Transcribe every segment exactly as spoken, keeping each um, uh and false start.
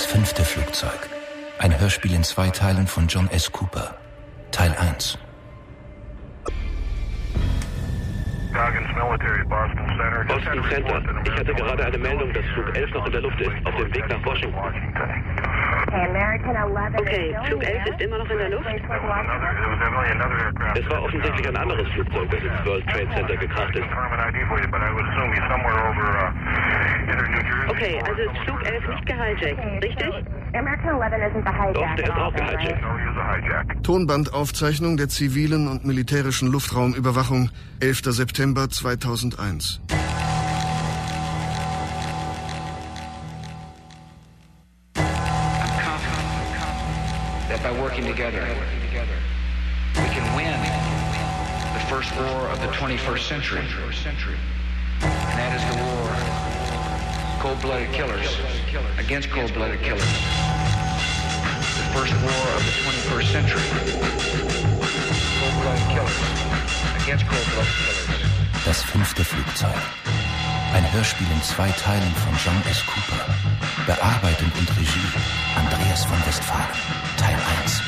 Das fünfte Flugzeug. Ein Hörspiel in zwei Teilen von John S. Cooper. Teil eins. Boston Center. Ich hatte gerade eine Meldung, dass Flug elf noch in der Luft ist, auf dem Weg nach Washington. Okay, Flug elf ist immer noch in der Luft? Es war offensichtlich ein anderes Flugzeug, das ins World Trade Center gekracht ist. Okay, also ist Flug elf nicht gehijackt, richtig? Doch, der ist auch gehijackt. Tonbandaufzeichnung der zivilen und militärischen Luftraumüberwachung, elfter September zweitausendeins. That by working together, we can win the first war of the twenty-first century. And that is the war, cold-blooded killers against cold-blooded killers. The first war of the twenty-first century. Cold-blooded killers against cold-blooded killers. Das fünfte Flugzeug. Ein Hörspiel in zwei Teilen von John S. Cooper. Bearbeitung und Regie Andreas von Westphalen. Teil eins.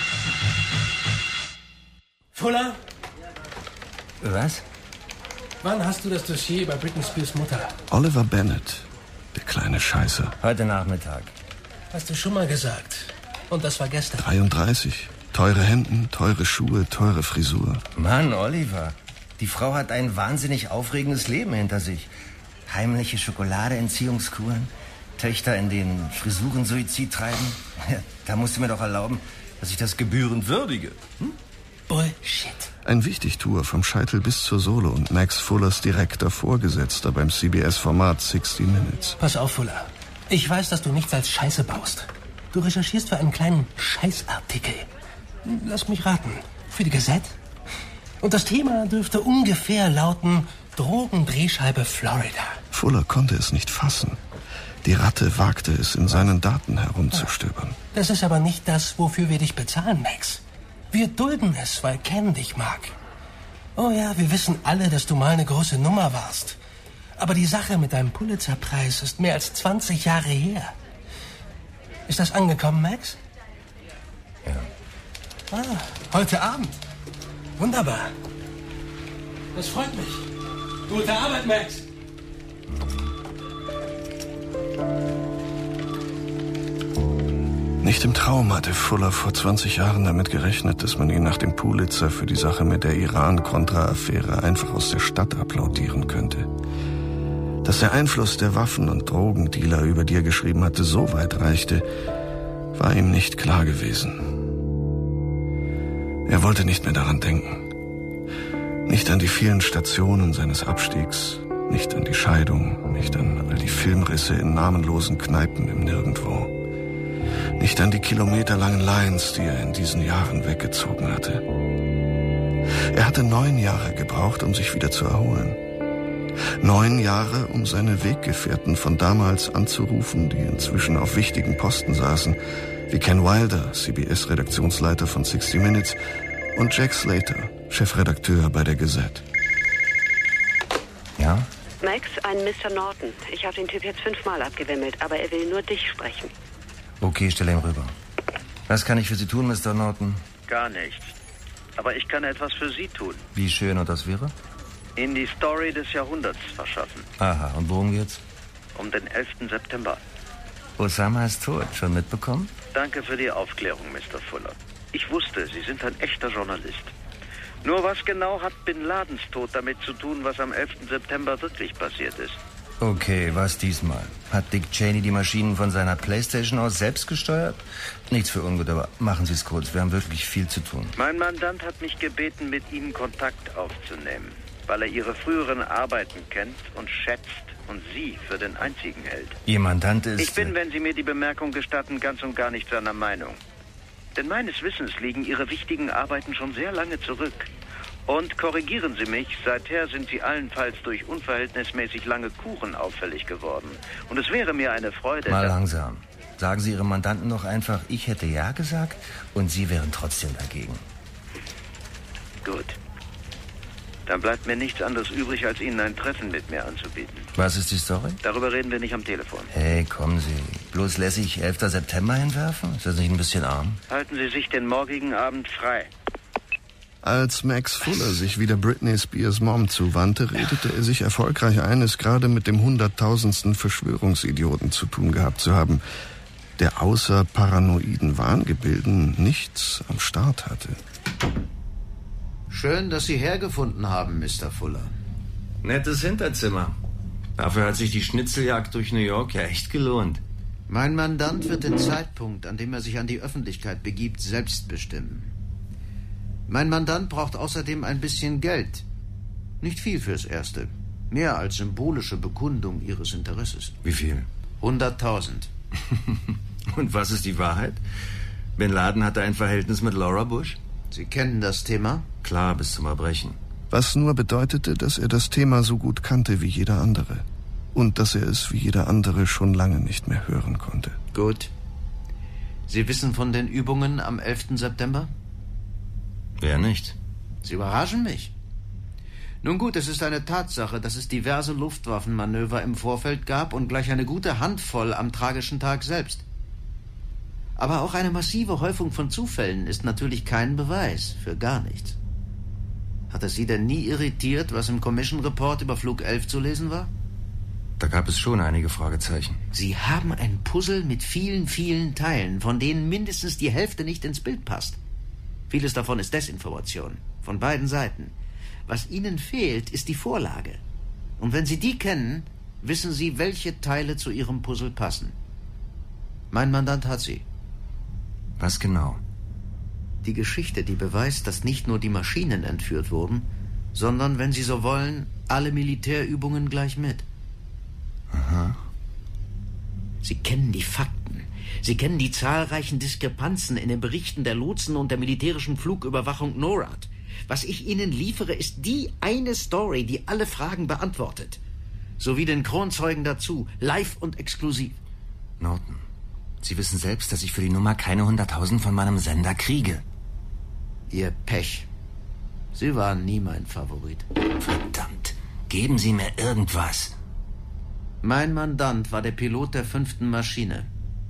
Fuller? Was? Wann hast du das Dossier über Britney Spears Mutter? Oliver Bennett, der kleine Scheiße. Heute Nachmittag. Hast du schon mal gesagt. Und das war gestern. dreiunddreißig. Teure Hemden, teure Schuhe, teure Frisur. Mann, Oliver. Die Frau hat ein wahnsinnig aufregendes Leben hinter sich. Heimliche Schokoladeentziehungskuren, Töchter, in denen Frisuren Suizid treiben. Da musst du mir doch erlauben, dass ich das gebührend würdige. Hm? Bullshit. Ein Wichtigtour vom Scheitel bis zur Sohle und Max Fullers direkter Vorgesetzter beim C B S-Format sixty minutes. Pass auf, Fuller. Ich weiß, dass du nichts als Scheiße baust. Du recherchierst für einen kleinen Scheißartikel. Lass mich raten. Für die Gazette? Und das Thema dürfte ungefähr lauten: Drogendrehscheibe Florida. Fuller konnte es nicht fassen. Die Ratte wagte es, in seinen Daten herumzustöbern. Das ist aber nicht das, wofür wir dich bezahlen, Max. Wir dulden es, weil Ken dich mag. Oh ja, wir wissen alle, dass du mal eine große Nummer warst. Aber die Sache mit deinem Pulitzerpreis ist mehr als zwanzig Jahre her. Ist das angekommen, Max? Ja. Ah, heute Abend. Wunderbar. Das freut mich. Gute Arbeit, Max. Nicht im Traum hatte Fuller vor zwanzig Jahren damit gerechnet, dass man ihn nach dem Pulitzer für die Sache mit der Iran-Contra-Affäre einfach aus der Stadt applaudieren könnte. Dass der Einfluss der Waffen- und Drogendealer, über die er geschrieben hatte, so weit reichte, war ihm nicht klar gewesen. Er wollte nicht mehr daran denken. Nicht an die vielen Stationen seines Abstiegs, nicht an die Scheidung, nicht an all die Filmrisse in namenlosen Kneipen im Nirgendwo. Nicht an die kilometerlangen Lines, die er in diesen Jahren weggezogen hatte. Er hatte neun Jahre gebraucht, um sich wieder zu erholen. Neun Jahre, um seine Weggefährten von damals anzurufen, die inzwischen auf wichtigen Posten saßen, wie Ken Wilder, C B S-Redaktionsleiter von sixty minutes, und Jack Slater, Chefredakteur bei der Gazette. Ja? Max, ein Mister Norton. Ich habe den Typ jetzt fünfmal abgewimmelt, aber er will nur dich sprechen. Okay, stell ihn rüber. Was kann ich für Sie tun, Mister Norton? Gar nichts. Aber ich kann etwas für Sie tun. Wie schön und das wäre? Ihnen die Story des Jahrhunderts verschaffen. Aha, und worum geht's? Um den elften September. Osama ist tot. Schon mitbekommen? Danke für die Aufklärung, Mister Fuller. Ich wusste, Sie sind ein echter Journalist. Nur was genau hat Bin Ladens Tod damit zu tun, was am elften September wirklich passiert ist? Okay, was diesmal? Hat Dick Cheney die Maschinen von seiner Playstation aus selbst gesteuert? Nichts für ungut, aber machen Sie es kurz. Wir haben wirklich viel zu tun. Mein Mandant hat mich gebeten, mit Ihnen Kontakt aufzunehmen, weil er Ihre früheren Arbeiten kennt und schätzt und Sie für den einzigen hält. Ihr Mandant ist... Ich bin, wenn Sie mir die Bemerkung gestatten, ganz und gar nicht seiner Meinung. Denn meines Wissens liegen Ihre wichtigen Arbeiten schon sehr lange zurück. Und korrigieren Sie mich, seither sind Sie allenfalls durch unverhältnismäßig lange Kuchen auffällig geworden. Und es wäre mir eine Freude... Mal langsam. Sagen Sie Ihrem Mandanten doch einfach, ich hätte Ja gesagt und Sie wären trotzdem dagegen. Gut. Dann bleibt mir nichts anderes übrig, als Ihnen ein Treffen mit mir anzubieten. Was ist die Story? Darüber reden wir nicht am Telefon. Hey, kommen Sie. Bloß lässig elfter September hinwerfen? Ist das nicht ein bisschen arm? Halten Sie sich den morgigen Abend frei. Als Max Fuller sich wieder Britney Spears Mom zuwandte, redete er sich erfolgreich ein, es gerade mit dem hunderttausendsten Verschwörungsidioten zu tun gehabt zu haben, der außer paranoiden Wahngebilden nichts am Start hatte. Schön, dass Sie hergefunden haben, Mister Fuller. Nettes Hinterzimmer. Dafür hat sich die Schnitzeljagd durch New York ja echt gelohnt. Mein Mandant wird den Zeitpunkt, an dem er sich an die Öffentlichkeit begibt, selbst bestimmen. Mein Mandant braucht außerdem ein bisschen Geld. Nicht viel fürs Erste. Mehr als symbolische Bekundung Ihres Interesses. Wie viel? Hunderttausend. Und was ist die Wahrheit? Bin Laden hatte ein Verhältnis mit Laura Bush? Sie kennen das Thema? Klar, bis zum Erbrechen. Was nur bedeutete, dass er das Thema so gut kannte wie jeder andere. Und dass er es wie jeder andere schon lange nicht mehr hören konnte. Gut. Sie wissen von den Übungen am elften September? Wer nicht? Sie überraschen mich. Nun gut, es ist eine Tatsache, dass es diverse Luftwaffenmanöver im Vorfeld gab und gleich eine gute Handvoll am tragischen Tag selbst. Aber auch eine massive Häufung von Zufällen ist natürlich kein Beweis für gar nichts. Hat es Sie denn nie irritiert, was im Commission Report über Flug elf zu lesen war? Da gab es schon einige Fragezeichen. Sie haben ein Puzzle mit vielen, vielen Teilen, von denen mindestens die Hälfte nicht ins Bild passt. Vieles davon ist Desinformation, von beiden Seiten. Was Ihnen fehlt, ist die Vorlage. Und wenn Sie die kennen, wissen Sie, welche Teile zu Ihrem Puzzle passen. Mein Mandant hat sie. Was genau? Die Geschichte, die beweist, dass nicht nur die Maschinen entführt wurden, sondern, wenn Sie so wollen, alle Militärübungen gleich mit. Aha. Sie kennen die Fakten. Sie kennen die zahlreichen Diskrepanzen in den Berichten der Lotsen und der militärischen Flugüberwachung NORAD. Was ich Ihnen liefere, ist die eine Story, die alle Fragen beantwortet. Sowie den Kronzeugen dazu, live und exklusiv. Norton, Sie wissen selbst, dass ich für die Nummer keine hunderttausend von meinem Sender kriege. Ihr Pech. Sie waren nie mein Favorit. Verdammt, geben Sie mir irgendwas. Mein Mandant war der Pilot der fünften Maschine.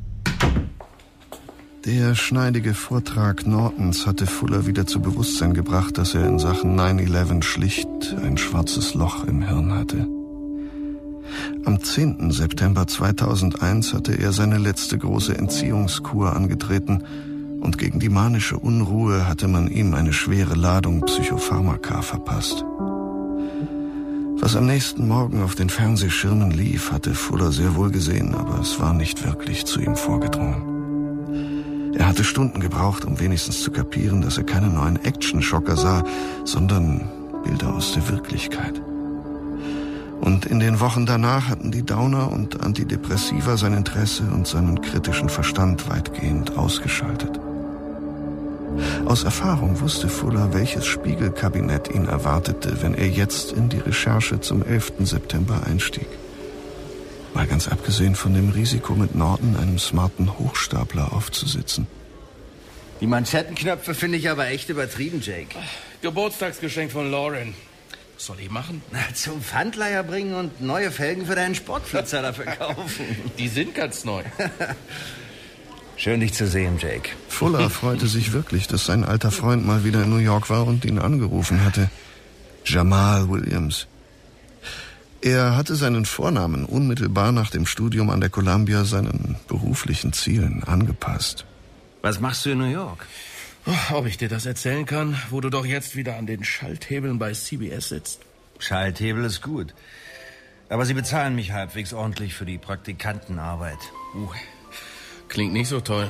Der schneidige Vortrag Nortons hatte Fuller wieder zu Bewusstsein gebracht, dass er in Sachen neun elf schlicht ein schwarzes Loch im Hirn hatte. Am zehnten September zweitausendeins hatte er seine letzte große Entziehungskur angetreten und gegen die manische Unruhe hatte man ihm eine schwere Ladung Psychopharmaka verpasst. Was am nächsten Morgen auf den Fernsehschirmen lief, hatte Fuller sehr wohl gesehen, aber es war nicht wirklich zu ihm vorgedrungen. Er hatte Stunden gebraucht, um wenigstens zu kapieren, dass er keine neuen Action-Schocker sah, sondern Bilder aus der Wirklichkeit. Und in den Wochen danach hatten die Downer und Antidepressiva sein Interesse und seinen kritischen Verstand weitgehend ausgeschaltet. Aus Erfahrung wusste Fuller, welches Spiegelkabinett ihn erwartete, wenn er jetzt in die Recherche zum elften September einstieg. Mal ganz abgesehen von dem Risiko, mit Norton, einem smarten Hochstapler, aufzusitzen. Die Manschettenknöpfe finde ich aber echt übertrieben, Jake. Geburtstagsgeschenk von Lauren. Was soll ich machen? Na, zum Pfandleiher bringen und neue Felgen für deinen Sportflitzer dafür kaufen. Die sind ganz neu. Schön, dich zu sehen, Jake. Fuller freute sich wirklich, dass sein alter Freund mal wieder in New York war und ihn angerufen hatte. Jamal Williams. Er hatte seinen Vornamen unmittelbar nach dem Studium an der Columbia seinen beruflichen Zielen angepasst. Was machst du in New York? Ob ich dir das erzählen kann, wo du doch jetzt wieder an den Schalthebeln bei C B S sitzt? Schalthebel ist gut. Aber sie bezahlen mich halbwegs ordentlich für die Praktikantenarbeit. Uh, klingt nicht so toll.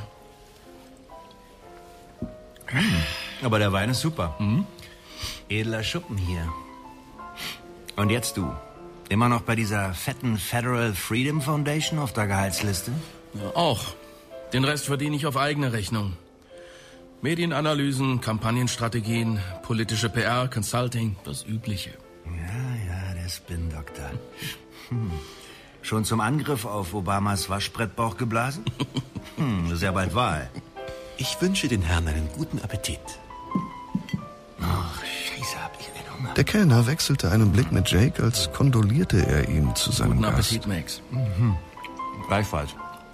Aber der Wein ist super. Mhm. Edler Schuppen hier. Und jetzt du. Immer noch bei dieser fetten Federal Freedom Foundation auf der Gehaltsliste? Ja, auch. Den Rest verdiene ich auf eigene Rechnung. Medienanalysen, Kampagnenstrategien, politische P R, Consulting, das Übliche. Ja, ja, der Spin-Doktor. Hm. Schon zum Angriff auf Obamas Waschbrettbauch geblasen? Hm, das ist ja bald Wahl. Ich wünsche den Herrn einen guten Appetit. Ach, Scheiße, hab ich einen Hunger. Der Kellner wechselte einen Blick mit Jake, als kondolierte er ihm zu seinem Guten Gast. Appetit, Max. Mhm. Gleichfalls.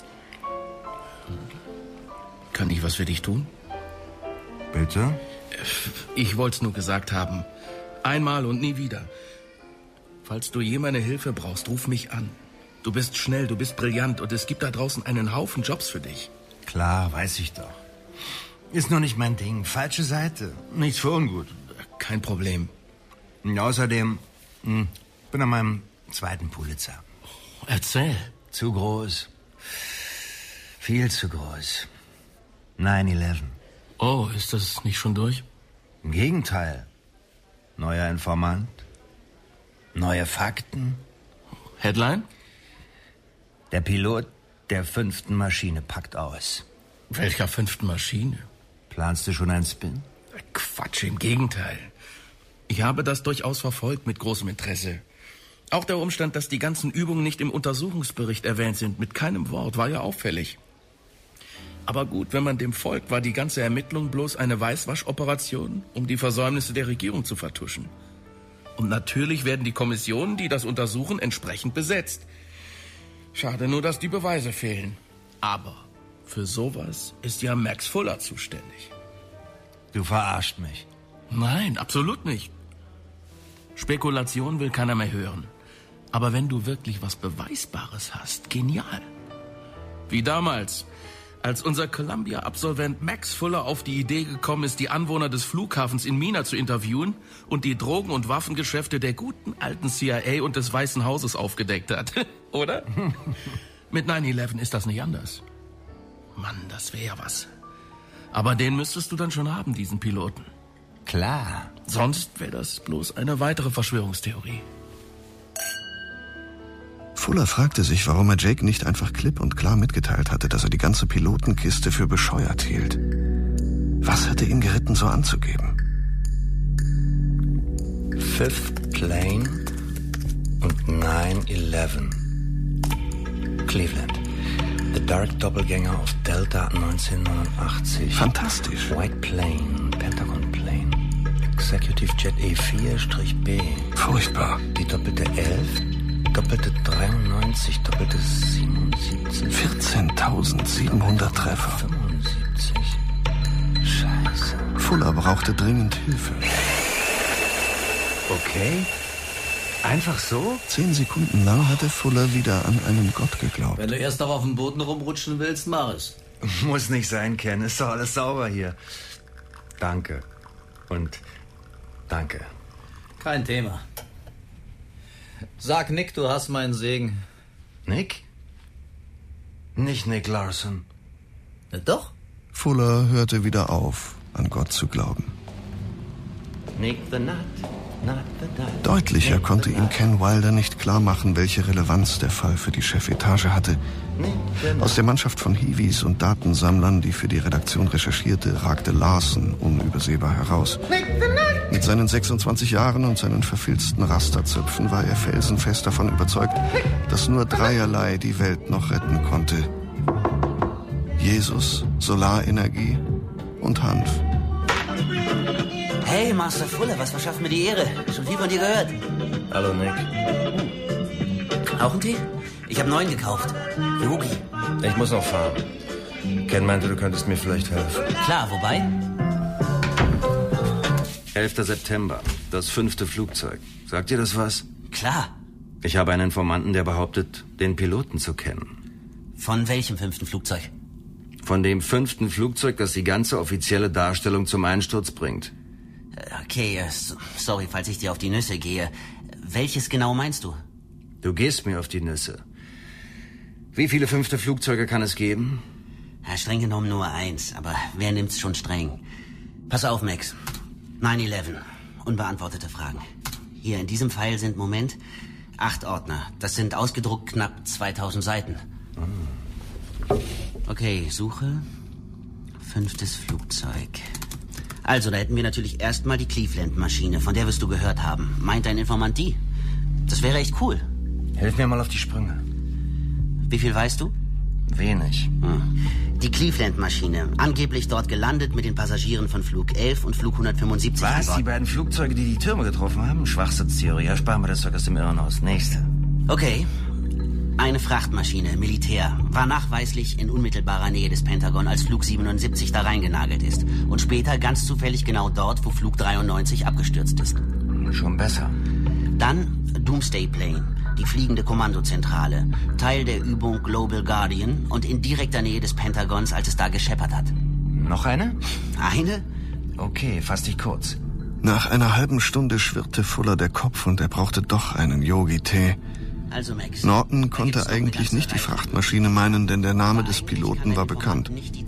Kann ich was für dich tun? Bitte? Ich wollte es nur gesagt haben. Einmal und nie wieder. Falls du je meine Hilfe brauchst, ruf mich an. Du bist schnell, du bist brillant und es gibt da draußen einen Haufen Jobs für dich. Klar, weiß ich doch. Ist nur nicht mein Ding. Falsche Seite. Nichts für ungut. Kein Problem. Und außerdem, hm, bin an meinem zweiten Pulitzer. Erzähl. Zu groß. Viel zu groß. neun elf. Oh, ist das nicht schon durch? Im Gegenteil. Neuer Informant. Neue Fakten. Headline? Der Pilot der fünften Maschine packt aus. Welcher fünften Maschine? Planst du schon einen Spin? Quatsch, im Gegenteil. Ich habe das durchaus verfolgt mit großem Interesse. Auch der Umstand, dass die ganzen Übungen nicht im Untersuchungsbericht erwähnt sind, mit keinem Wort, war ja auffällig. Aber gut, wenn man dem folgt, war die ganze Ermittlung bloß eine Weißwaschoperation, um die Versäumnisse der Regierung zu vertuschen. Und natürlich werden die Kommissionen, die das untersuchen, entsprechend besetzt. Schade nur, dass die Beweise fehlen. Aber für sowas ist ja Max Fuller zuständig. Du verarscht mich. Nein, absolut nicht. Spekulation will keiner mehr hören. Aber wenn du wirklich was Beweisbares hast, genial. Wie damals, als unser Columbia-Absolvent Max Fuller auf die Idee gekommen ist, die Anwohner des Flughafens in Mina zu interviewen und die Drogen- und Waffengeschäfte der guten alten C I A und des Weißen Hauses aufgedeckt hat. Oder? Mit neun elf ist das nicht anders. Mann, das wäre ja was. Aber den müsstest du dann schon haben, diesen Piloten. Klar. Sonst wäre das bloß eine weitere Verschwörungstheorie. Fuller fragte sich, warum er Jake nicht einfach klipp und klar mitgeteilt hatte, dass er die ganze Pilotenkiste für bescheuert hielt. Was hatte ihn geritten, so anzugeben? Fifth Plane und neun elf. Cleveland. The Dark Doppelgänger auf Delta neunzehnhundertneunundachtzig. Fantastisch. White Plane, Pentagon Plane. Executive Jet E vier B. Furchtbar. Die doppelte elf, doppelte dreiundneunzig, doppelte siebenundsiebzig. vierzehntausendsiebenhundert Treffer. fünfundsiebzig. Scheiße. Fuller brauchte dringend Hilfe. Okay. Einfach so? Zehn Sekunden lang hatte Fuller wieder an einen Gott geglaubt. Wenn du erst noch auf dem Boden rumrutschen willst, mach es. Muss nicht sein, Ken. Ist doch alles sauber hier. Danke. Und danke. Kein Thema. Sag Nick, du hast meinen Segen. Nick? Nicht Nick Larson. Na doch. Fuller hörte wieder auf, an Gott zu glauben. Nick the Nut. Deutlicher konnte ihm Ken Wilder nicht klar machen, welche Relevanz der Fall für die Chefetage hatte. Aus der Mannschaft von Hiwis und Datensammlern, die für die Redaktion recherchierte, ragte Larson unübersehbar heraus. Mit seinen sechsundzwanzig Jahren und seinen verfilzten Rasterzöpfen war er felsenfest davon überzeugt, dass nur dreierlei die Welt noch retten konnte. Jesus, Solarenergie und Hanf. Hey, Master Fuller, was verschafft mir die Ehre? Schon viel von dir gehört. Hallo, Nick. Auch ein Tee? Ich habe neun gekauft. Yogi. Ich muss noch fahren. Ken meinte, du könntest mir vielleicht helfen. Klar, wobei? elfter September, das fünfte Flugzeug. Sagt dir das was? Klar. Ich habe einen Informanten, der behauptet, den Piloten zu kennen. Von welchem fünften Flugzeug? Von dem fünften Flugzeug, das die ganze offizielle Darstellung zum Einsturz bringt. Okay, sorry, falls ich dir auf die Nüsse gehe. Welches genau meinst du? Du gehst mir auf die Nüsse. Wie viele fünfte Flugzeuge kann es geben? Ja, streng genommen nur eins, aber wer nimmt's schon streng? Pass auf, Max. neun elf. Unbeantwortete Fragen. Hier in diesem Pfeil sind, Moment, acht Ordner. Das sind ausgedruckt knapp zweitausend Seiten. Okay, Suche. Fünftes Flugzeug. Also, da hätten wir natürlich erstmal die Cleveland-Maschine, von der wirst du gehört haben. Meint dein Informant die? Das wäre echt cool. Hilf mir mal auf die Sprünge. Wie viel weißt du? Wenig. Hm. Die Cleveland-Maschine, angeblich dort gelandet mit den Passagieren von Flug elf und Flug hundertfünfundsiebzig. Was? Die beiden Flugzeuge, die die Türme getroffen haben? Schwachsitztheorie. Ja, sparen wir das Zeug aus dem Irrenhaus. Nächste. Okay. Eine Frachtmaschine, Militär, war nachweislich in unmittelbarer Nähe des Pentagon, als Flug siebenundsiebzig da reingenagelt ist. Und später ganz zufällig genau dort, wo Flug dreiundneunzig abgestürzt ist. Schon besser. Dann Doomsday Plane, die fliegende Kommandozentrale. Teil der Übung Global Guardian und in direkter Nähe des Pentagons, als es da gescheppert hat. Noch eine? Eine? Okay, fass dich kurz. Nach einer halben Stunde schwirrte Fuller der Kopf und er brauchte doch einen Yogi-Tee. Also Max, Norton konnte eigentlich nicht die Frachtmaschine meinen, denn der Name des Piloten war bekannt.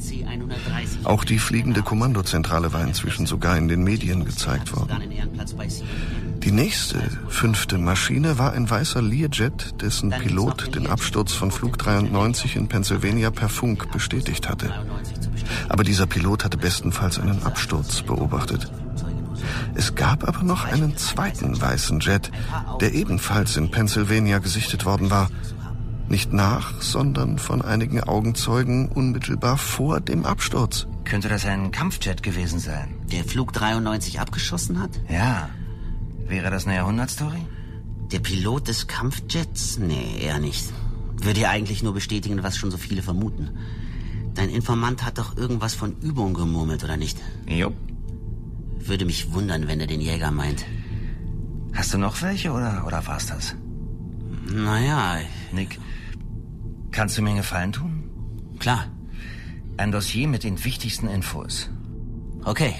Auch die fliegende Kommandozentrale war inzwischen sogar in den Medien gezeigt worden. Die nächste, fünfte Maschine war ein weißer Learjet, dessen Pilot den Absturz von Flug dreiundneunzig in Pennsylvania per Funk bestätigt hatte. Aber dieser Pilot hatte bestenfalls einen Absturz beobachtet. Es gab aber noch einen zweiten weißen Jet, der ebenfalls in Pennsylvania gesichtet worden war. Nicht nach, sondern von einigen Augenzeugen unmittelbar vor dem Absturz. Könnte das ein Kampfjet gewesen sein? Der Flug dreiundneunzig abgeschossen hat? Ja. Wäre das eine Jahrhundertstory? Der Pilot des Kampfjets? Nee, eher nicht. Würde ja eigentlich nur bestätigen, was schon so viele vermuten. Dein Informant hat doch irgendwas von Übung gemurmelt, oder nicht? Jupp. Würde mich wundern, wenn er den Jäger meint. Hast du noch welche, oder, oder war's das? Naja... Nick, kannst du mir einen Gefallen tun? Klar. Ein Dossier mit den wichtigsten Infos. Okay.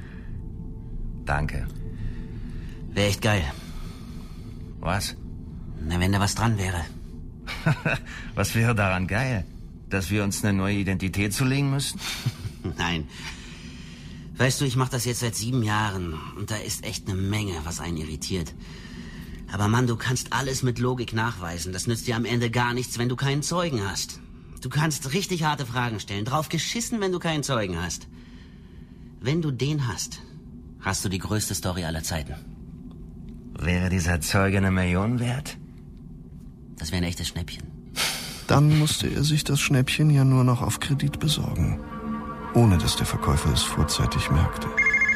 Danke. Wäre echt geil. Was? Na, wenn da was dran wäre. Was wäre daran geil? Dass wir uns eine neue Identität zulegen müssen? Nein. Weißt du, ich mache das jetzt seit sieben Jahren und da ist echt eine Menge, was einen irritiert. Aber Mann, du kannst alles mit Logik nachweisen. Das nützt dir am Ende gar nichts, wenn du keinen Zeugen hast. Du kannst richtig harte Fragen stellen, drauf geschissen, wenn du keinen Zeugen hast. Wenn du den hast, hast du die größte Story aller Zeiten. Wäre dieser Zeuge eine Million wert? Das wäre ein echtes Schnäppchen. Dann musste er sich das Schnäppchen ja nur noch auf Kredit besorgen, ohne dass der Verkäufer es vorzeitig merkte.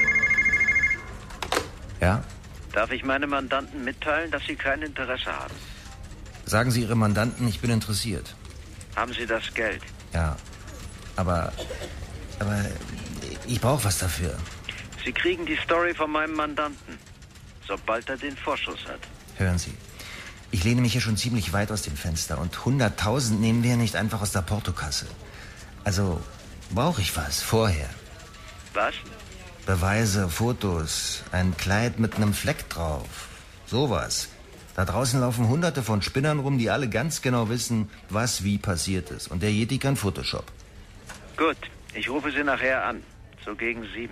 Ja? Darf ich meinem Mandanten mitteilen, dass Sie kein Interesse haben? Sagen Sie Ihrem Mandanten, ich bin interessiert. Haben Sie das Geld? Ja, aber... aber ich brauche was dafür. Sie kriegen die Story von meinem Mandanten, sobald er den Vorschuss hat. Hören Sie, ich lehne mich hier schon ziemlich weit aus dem Fenster und hunderttausend nehmen wir nicht einfach aus der Portokasse. Also brauche ich was vorher. Was? Beweise, Fotos, ein Kleid mit einem Fleck drauf. Sowas. Da draußen laufen hunderte von Spinnern rum, die alle ganz genau wissen, was wie passiert ist. Und der Yeti kann Photoshop. Gut, ich rufe Sie nachher an. So gegen sieben.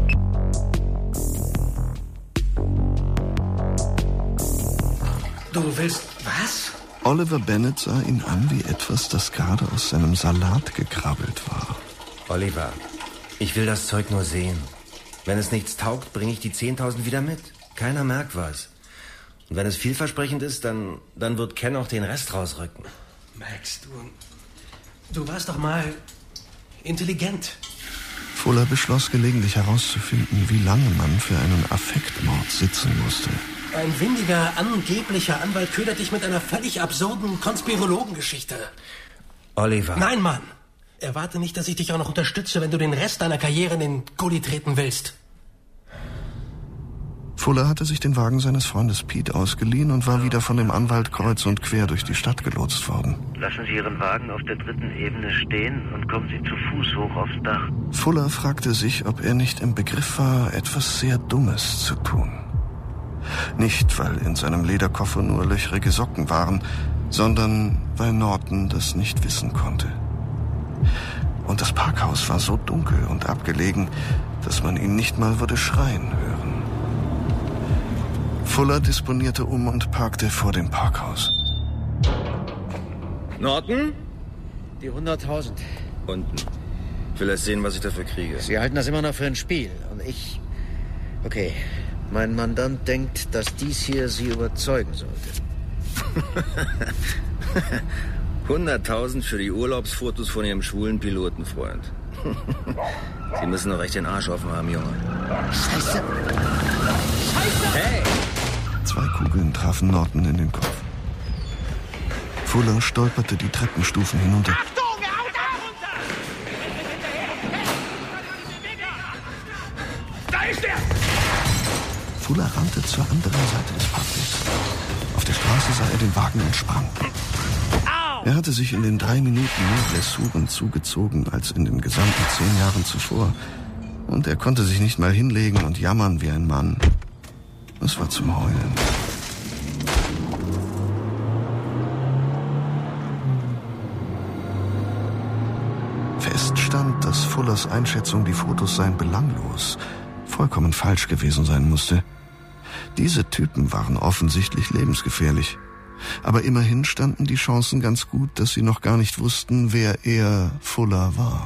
Du willst... was? Oliver Bennett sah ihn an wie etwas, das gerade aus seinem Salat gekrabbelt war. Oliver, ich will das Zeug nur sehen. Wenn es nichts taugt, bringe ich die zehntausend wieder mit. Keiner merkt was. Und wenn es vielversprechend ist, dann, dann wird Ken auch den Rest rausrücken. Max, du... Du warst doch mal intelligent. Fuller beschloss gelegentlich herauszufinden, wie lange man für einen Affektmord sitzen musste. Ein windiger, angeblicher Anwalt ködert dich mit einer völlig absurden Konspirologengeschichte. Oliver. Nein, Mann. Erwarte nicht, dass ich dich auch noch unterstütze, wenn du den Rest deiner Karriere in den Gully treten willst. Fuller hatte sich den Wagen seines Freundes Pete ausgeliehen und war wieder von dem Anwalt kreuz und quer durch die Stadt gelotst worden. Lassen Sie Ihren Wagen auf der dritten Ebene stehen und kommen Sie zu Fuß hoch aufs Dach. Fuller fragte sich, ob er nicht im Begriff war, etwas sehr Dummes zu tun. Nicht, weil in seinem Lederkoffer nur löchrige Socken waren, sondern weil Norton das nicht wissen konnte. Und das Parkhaus war so dunkel und abgelegen, dass man ihn nicht mal würde schreien hören. Fuller disponierte um und parkte vor dem Parkhaus. Norton? Die hunderttausend. Unten. Ich will erst sehen, was ich dafür kriege. Sie halten das immer noch für ein Spiel. Und ich... Okay. Mein Mandant denkt, dass dies hier Sie überzeugen sollte. hunderttausend für die Urlaubsfotos von Ihrem schwulen Pilotenfreund. Sie müssen doch echt den Arsch offen haben, Junge. Scheiße! Scheiße! Hey! Zwei Kugeln trafen Norton in den Kopf. Fuller stolperte die Treppenstufen hinunter. Achtung! Runter! Da ist er! Fuller rannte zur anderen Seite des Parkwegs. Auf der Straße sah er den Wagen und sprang. Er hatte sich in den drei Minuten mehr Blessuren zugezogen als in den gesamten zehn Jahren zuvor. Und er konnte sich nicht mal hinlegen und jammern wie ein Mann. Es war zum Heulen. Fest stand, dass Fullers Einschätzung, die Fotos seien belanglos, vollkommen falsch gewesen sein musste. Diese Typen waren offensichtlich lebensgefährlich. Aber immerhin standen die Chancen ganz gut, dass sie noch gar nicht wussten, wer er, Fuller, war.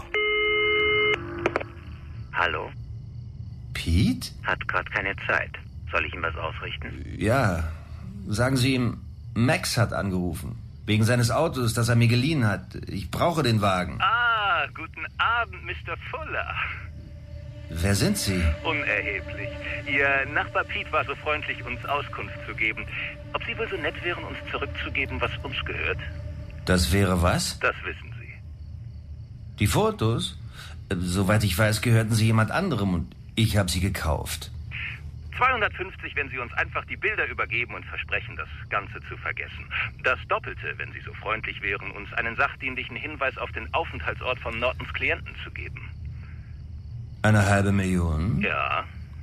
Hallo? Pete? Hat gerade keine Zeit. Soll ich ihm was ausrichten? Ja, sagen Sie ihm, Max hat angerufen. Wegen seines Autos, das er mir geliehen hat. Ich brauche den Wagen. Ah, guten Abend, Mister Fuller. Wer sind Sie? Unerheblich. Ihr Nachbar Pete war so freundlich, uns Auskunft zu geben. Ob Sie wohl so nett wären, uns zurückzugeben, was uns gehört? Das wäre was? Das wissen Sie. Die Fotos? Soweit ich weiß, gehörten sie jemand anderem und ich habe sie gekauft. zweihundertfünfzig, wenn Sie uns einfach die Bilder übergeben und versprechen, das Ganze zu vergessen. Das Doppelte, wenn Sie so freundlich wären, uns einen sachdienlichen Hinweis auf den Aufenthaltsort von Nortons Klienten zu geben. Eine halbe Million? Ja.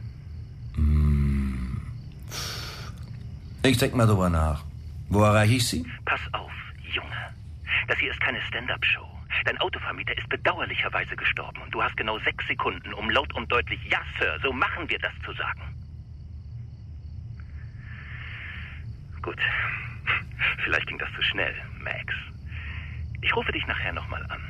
Hm. Ich denk mal drüber nach. Wo erreiche ich Sie? Pass auf, Junge. Das hier ist keine Stand-up-Show. Dein Autovermieter ist bedauerlicherweise gestorben und du hast genau sechs Sekunden, um laut und deutlich "Ja, Sir, so machen wir das" zu sagen. Gut. Vielleicht ging das zu schnell, Max. Ich rufe dich nachher nochmal an.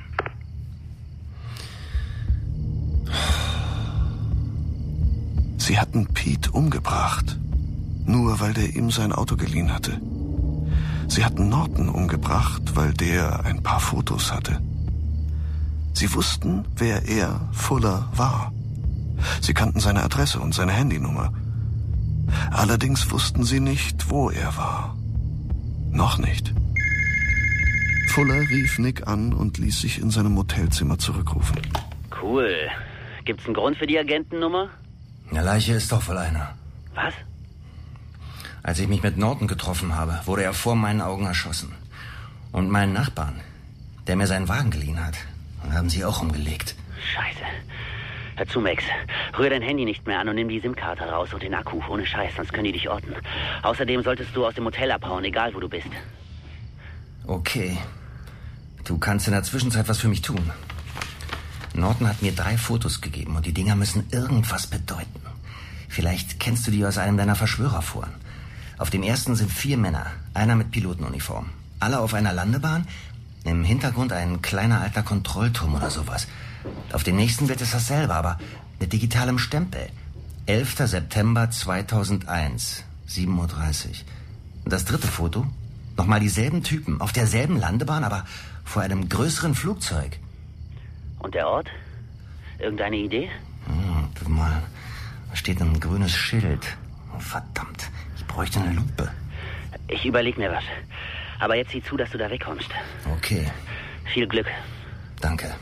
Sie hatten Pete umgebracht, nur weil der ihm sein Auto geliehen hatte. Sie hatten Norton umgebracht, weil der ein paar Fotos hatte. Sie wussten, wer er, Fuller, war. Sie kannten seine Adresse und seine Handynummer. Allerdings wussten sie nicht, wo er war. Noch nicht. Fuller rief Nick an und ließ sich in seinem Hotelzimmer zurückrufen. Cool. Gibt's einen Grund für die Agentennummer? Eine Leiche ist doch wohl einer. Was? Als ich mich mit Norton getroffen habe, wurde er vor meinen Augen erschossen. Und meinen Nachbarn, der mir seinen Wagen geliehen hat, haben sie auch umgelegt. Scheiße. Hör zu, Max. Rühr dein Handy nicht mehr an und nimm die SIM-Karte raus und den Akku. Ohne Scheiß, sonst können die dich orten. Außerdem solltest du aus dem Hotel abhauen, egal wo du bist. Okay. Du kannst in der Zwischenzeit was für mich tun. Norton hat mir drei Fotos gegeben und die Dinger müssen irgendwas bedeuten. Vielleicht kennst du die aus einem deiner Verschwörerforen. Auf dem ersten sind vier Männer, einer mit Pilotenuniform. Alle auf einer Landebahn, im Hintergrund ein kleiner alter Kontrollturm oder sowas. Auf dem nächsten wird es dasselbe, aber mit digitalem Stempel. elfter September zweitausendeins, sieben Uhr dreißig. Und das dritte Foto? Nochmal dieselben Typen, auf derselben Landebahn, aber vor einem größeren Flugzeug. Und der Ort? Irgendeine Idee? Hm, guck mal, da steht ein grünes Schild. Oh, verdammt, ich bräuchte eine Lupe. Ich überleg mir was. Aber jetzt sieh zu, dass du da wegkommst. Okay. Viel Glück. Danke.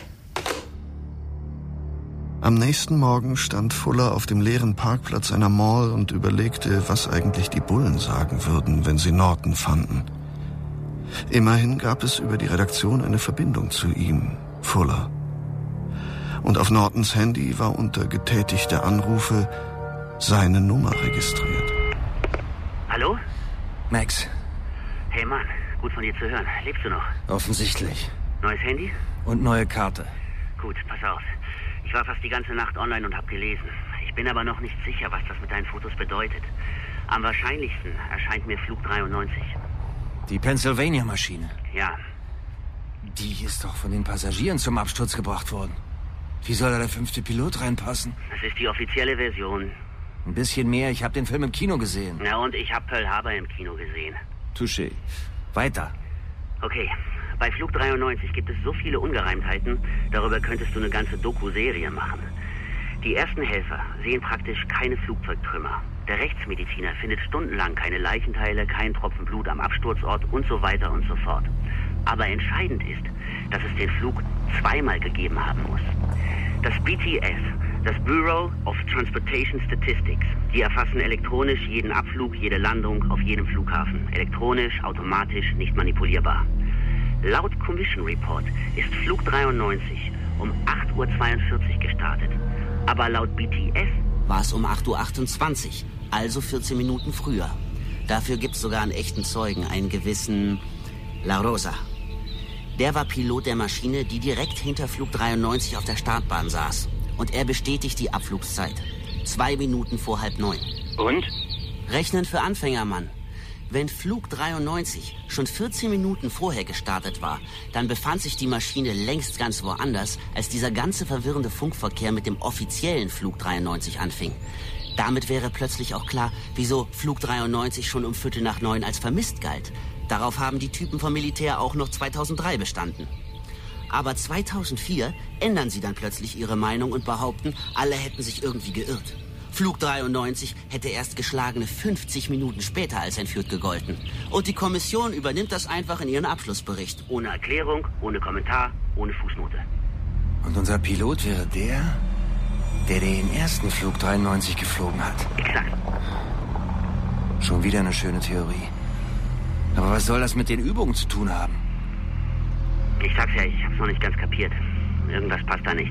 Am nächsten Morgen stand Fuller auf dem leeren Parkplatz einer Mall und überlegte, was eigentlich die Bullen sagen würden, wenn sie Norton fanden. Immerhin gab es über die Redaktion eine Verbindung zu ihm, Fuller. Und auf Nortons Handy war unter getätigte Anrufe seine Nummer registriert. Hallo? Max. Hey Mann, gut von dir zu hören. Lebst du noch? Offensichtlich. Neues Handy? Und neue Karte. Gut, pass auf. Ich war fast die ganze Nacht online und hab gelesen. Ich bin aber noch nicht sicher, was das mit deinen Fotos bedeutet. Am wahrscheinlichsten erscheint mir Flug dreiundneunzig. Die Pennsylvania-Maschine. Ja. Die ist doch von den Passagieren zum Absturz gebracht worden. Wie soll da der fünfte Pilot reinpassen? Das ist die offizielle Version. Ein bisschen mehr. Ich habe den Film im Kino gesehen. Na und ich hab Pearl Harbor im Kino gesehen. Touché. Weiter. Okay, bei Flug dreiundneunzig gibt es so viele Ungereimtheiten, darüber könntest du eine ganze Doku-Serie machen. Die ersten Helfer sehen praktisch keine Flugzeugtrümmer. Der Rechtsmediziner findet stundenlang keine Leichenteile, keinen Tropfen Blut am Absturzort und so weiter und so fort. Aber entscheidend ist, dass es den Flug zweimal gegeben haben muss. Das B T S, das Bureau of Transportation Statistics, die erfassen elektronisch jeden Abflug, jede Landung auf jedem Flughafen. Elektronisch, automatisch, nicht manipulierbar. Laut Commission Report ist Flug dreiundneunzig um acht Uhr zweiundvierzig gestartet. Aber laut B T S war es um acht Uhr achtundzwanzig, also vierzehn Minuten früher. Dafür gibt es sogar einen echten Zeugen, einen gewissen La Rosa. Der war Pilot der Maschine, die direkt hinter Flug dreiundneunzig auf der Startbahn saß. Und er bestätigt die Abflugszeit. Zwei Minuten vor halb neun. Und? Rechnen für Anfänger, Mann. Wenn Flug dreiundneunzig schon vierzehn Minuten vorher gestartet war, dann befand sich die Maschine längst ganz woanders, als dieser ganze verwirrende Funkverkehr mit dem offiziellen Flug dreiundneunzig anfing. Damit wäre plötzlich auch klar, wieso Flug dreiundneunzig schon um Viertel nach neun als vermisst galt. Darauf haben die Typen vom Militär auch noch zweitausenddrei bestanden. Aber zweitausendvier ändern sie dann plötzlich ihre Meinung und behaupten, alle hätten sich irgendwie geirrt. Flug dreiundneunzig hätte erst geschlagene fünfzig Minuten später als entführt gegolten. Und die Kommission übernimmt das einfach in ihren Abschlussbericht. Ohne Erklärung, ohne Kommentar, ohne Fußnote. Und unser Pilot wäre der, der den ersten Flug dreiundneunzig geflogen hat. Exakt. Schon wieder eine schöne Theorie. Aber was soll das mit den Übungen zu tun haben? Ich sag's ja, ich hab's noch nicht ganz kapiert. Irgendwas passt da nicht.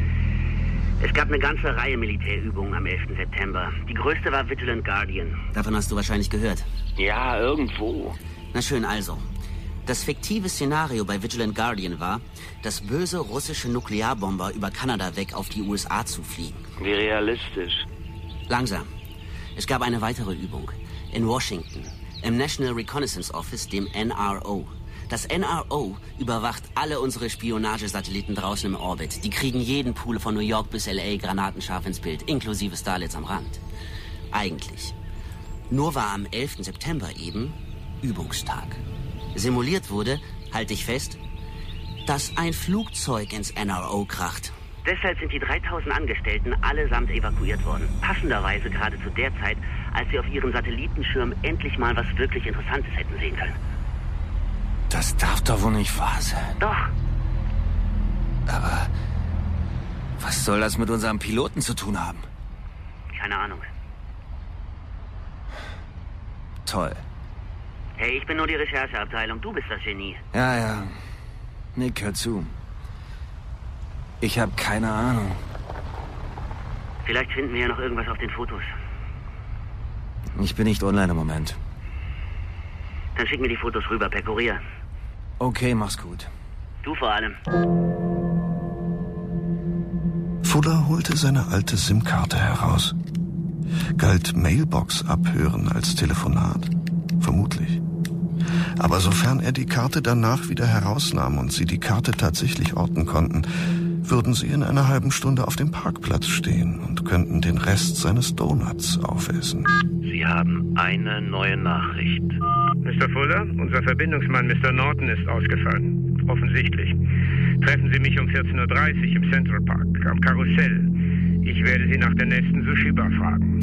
Es gab eine ganze Reihe Militärübungen am elften September. Die größte war Vigilant Guardian. Davon hast du wahrscheinlich gehört. Ja, irgendwo. Na schön, also. Das fiktive Szenario bei Vigilant Guardian war, dass böse russische Nuklearbomber über Kanada weg auf die U S A zufliegen. Wie realistisch. Langsam. Es gab eine weitere Übung. In Washington. Im National Reconnaissance Office, dem N R O. Das N R O überwacht alle unsere Spionagesatelliten draußen im Orbit. Die kriegen jeden Pool von New York bis L A granatenscharf ins Bild, inklusive Starlets am Rand. Eigentlich. Nur war am elften September eben Übungstag. Simuliert wurde, halte ich fest, dass ein Flugzeug ins N R O kracht. Deshalb sind die dreitausend Angestellten allesamt evakuiert worden. Passenderweise gerade zu der Zeit, als sie auf ihren Satellitenschirm endlich mal was wirklich Interessantes hätten sehen können. Das darf doch wohl nicht wahr sein. Doch. Aber was soll das mit unserem Piloten zu tun haben? Keine Ahnung. Toll. Hey, ich bin nur die Rechercheabteilung. Du bist das Genie. Ja, ja. Nick, hör zu. Ich habe keine Ahnung. Vielleicht finden wir ja noch irgendwas auf den Fotos. Ich bin nicht online im Moment. Dann schick mir die Fotos rüber per Kurier. Okay, mach's gut. Du vor allem. Fuller holte seine alte SIM-Karte heraus. Galt Mailbox abhören als Telefonat? Vermutlich. Aber sofern er die Karte danach wieder herausnahm und sie die Karte tatsächlich orten konnten, würden sie in einer halben Stunde auf dem Parkplatz stehen und könnten den Rest seines Donuts aufessen. Sie haben eine neue Nachricht. Mister Fuller, unser Verbindungsmann Mister Norton ist ausgefallen. Offensichtlich. Treffen Sie mich um vierzehn Uhr dreißig im Central Park, am Karussell. Ich werde Sie nach der nächsten Sushi-Bar fragen.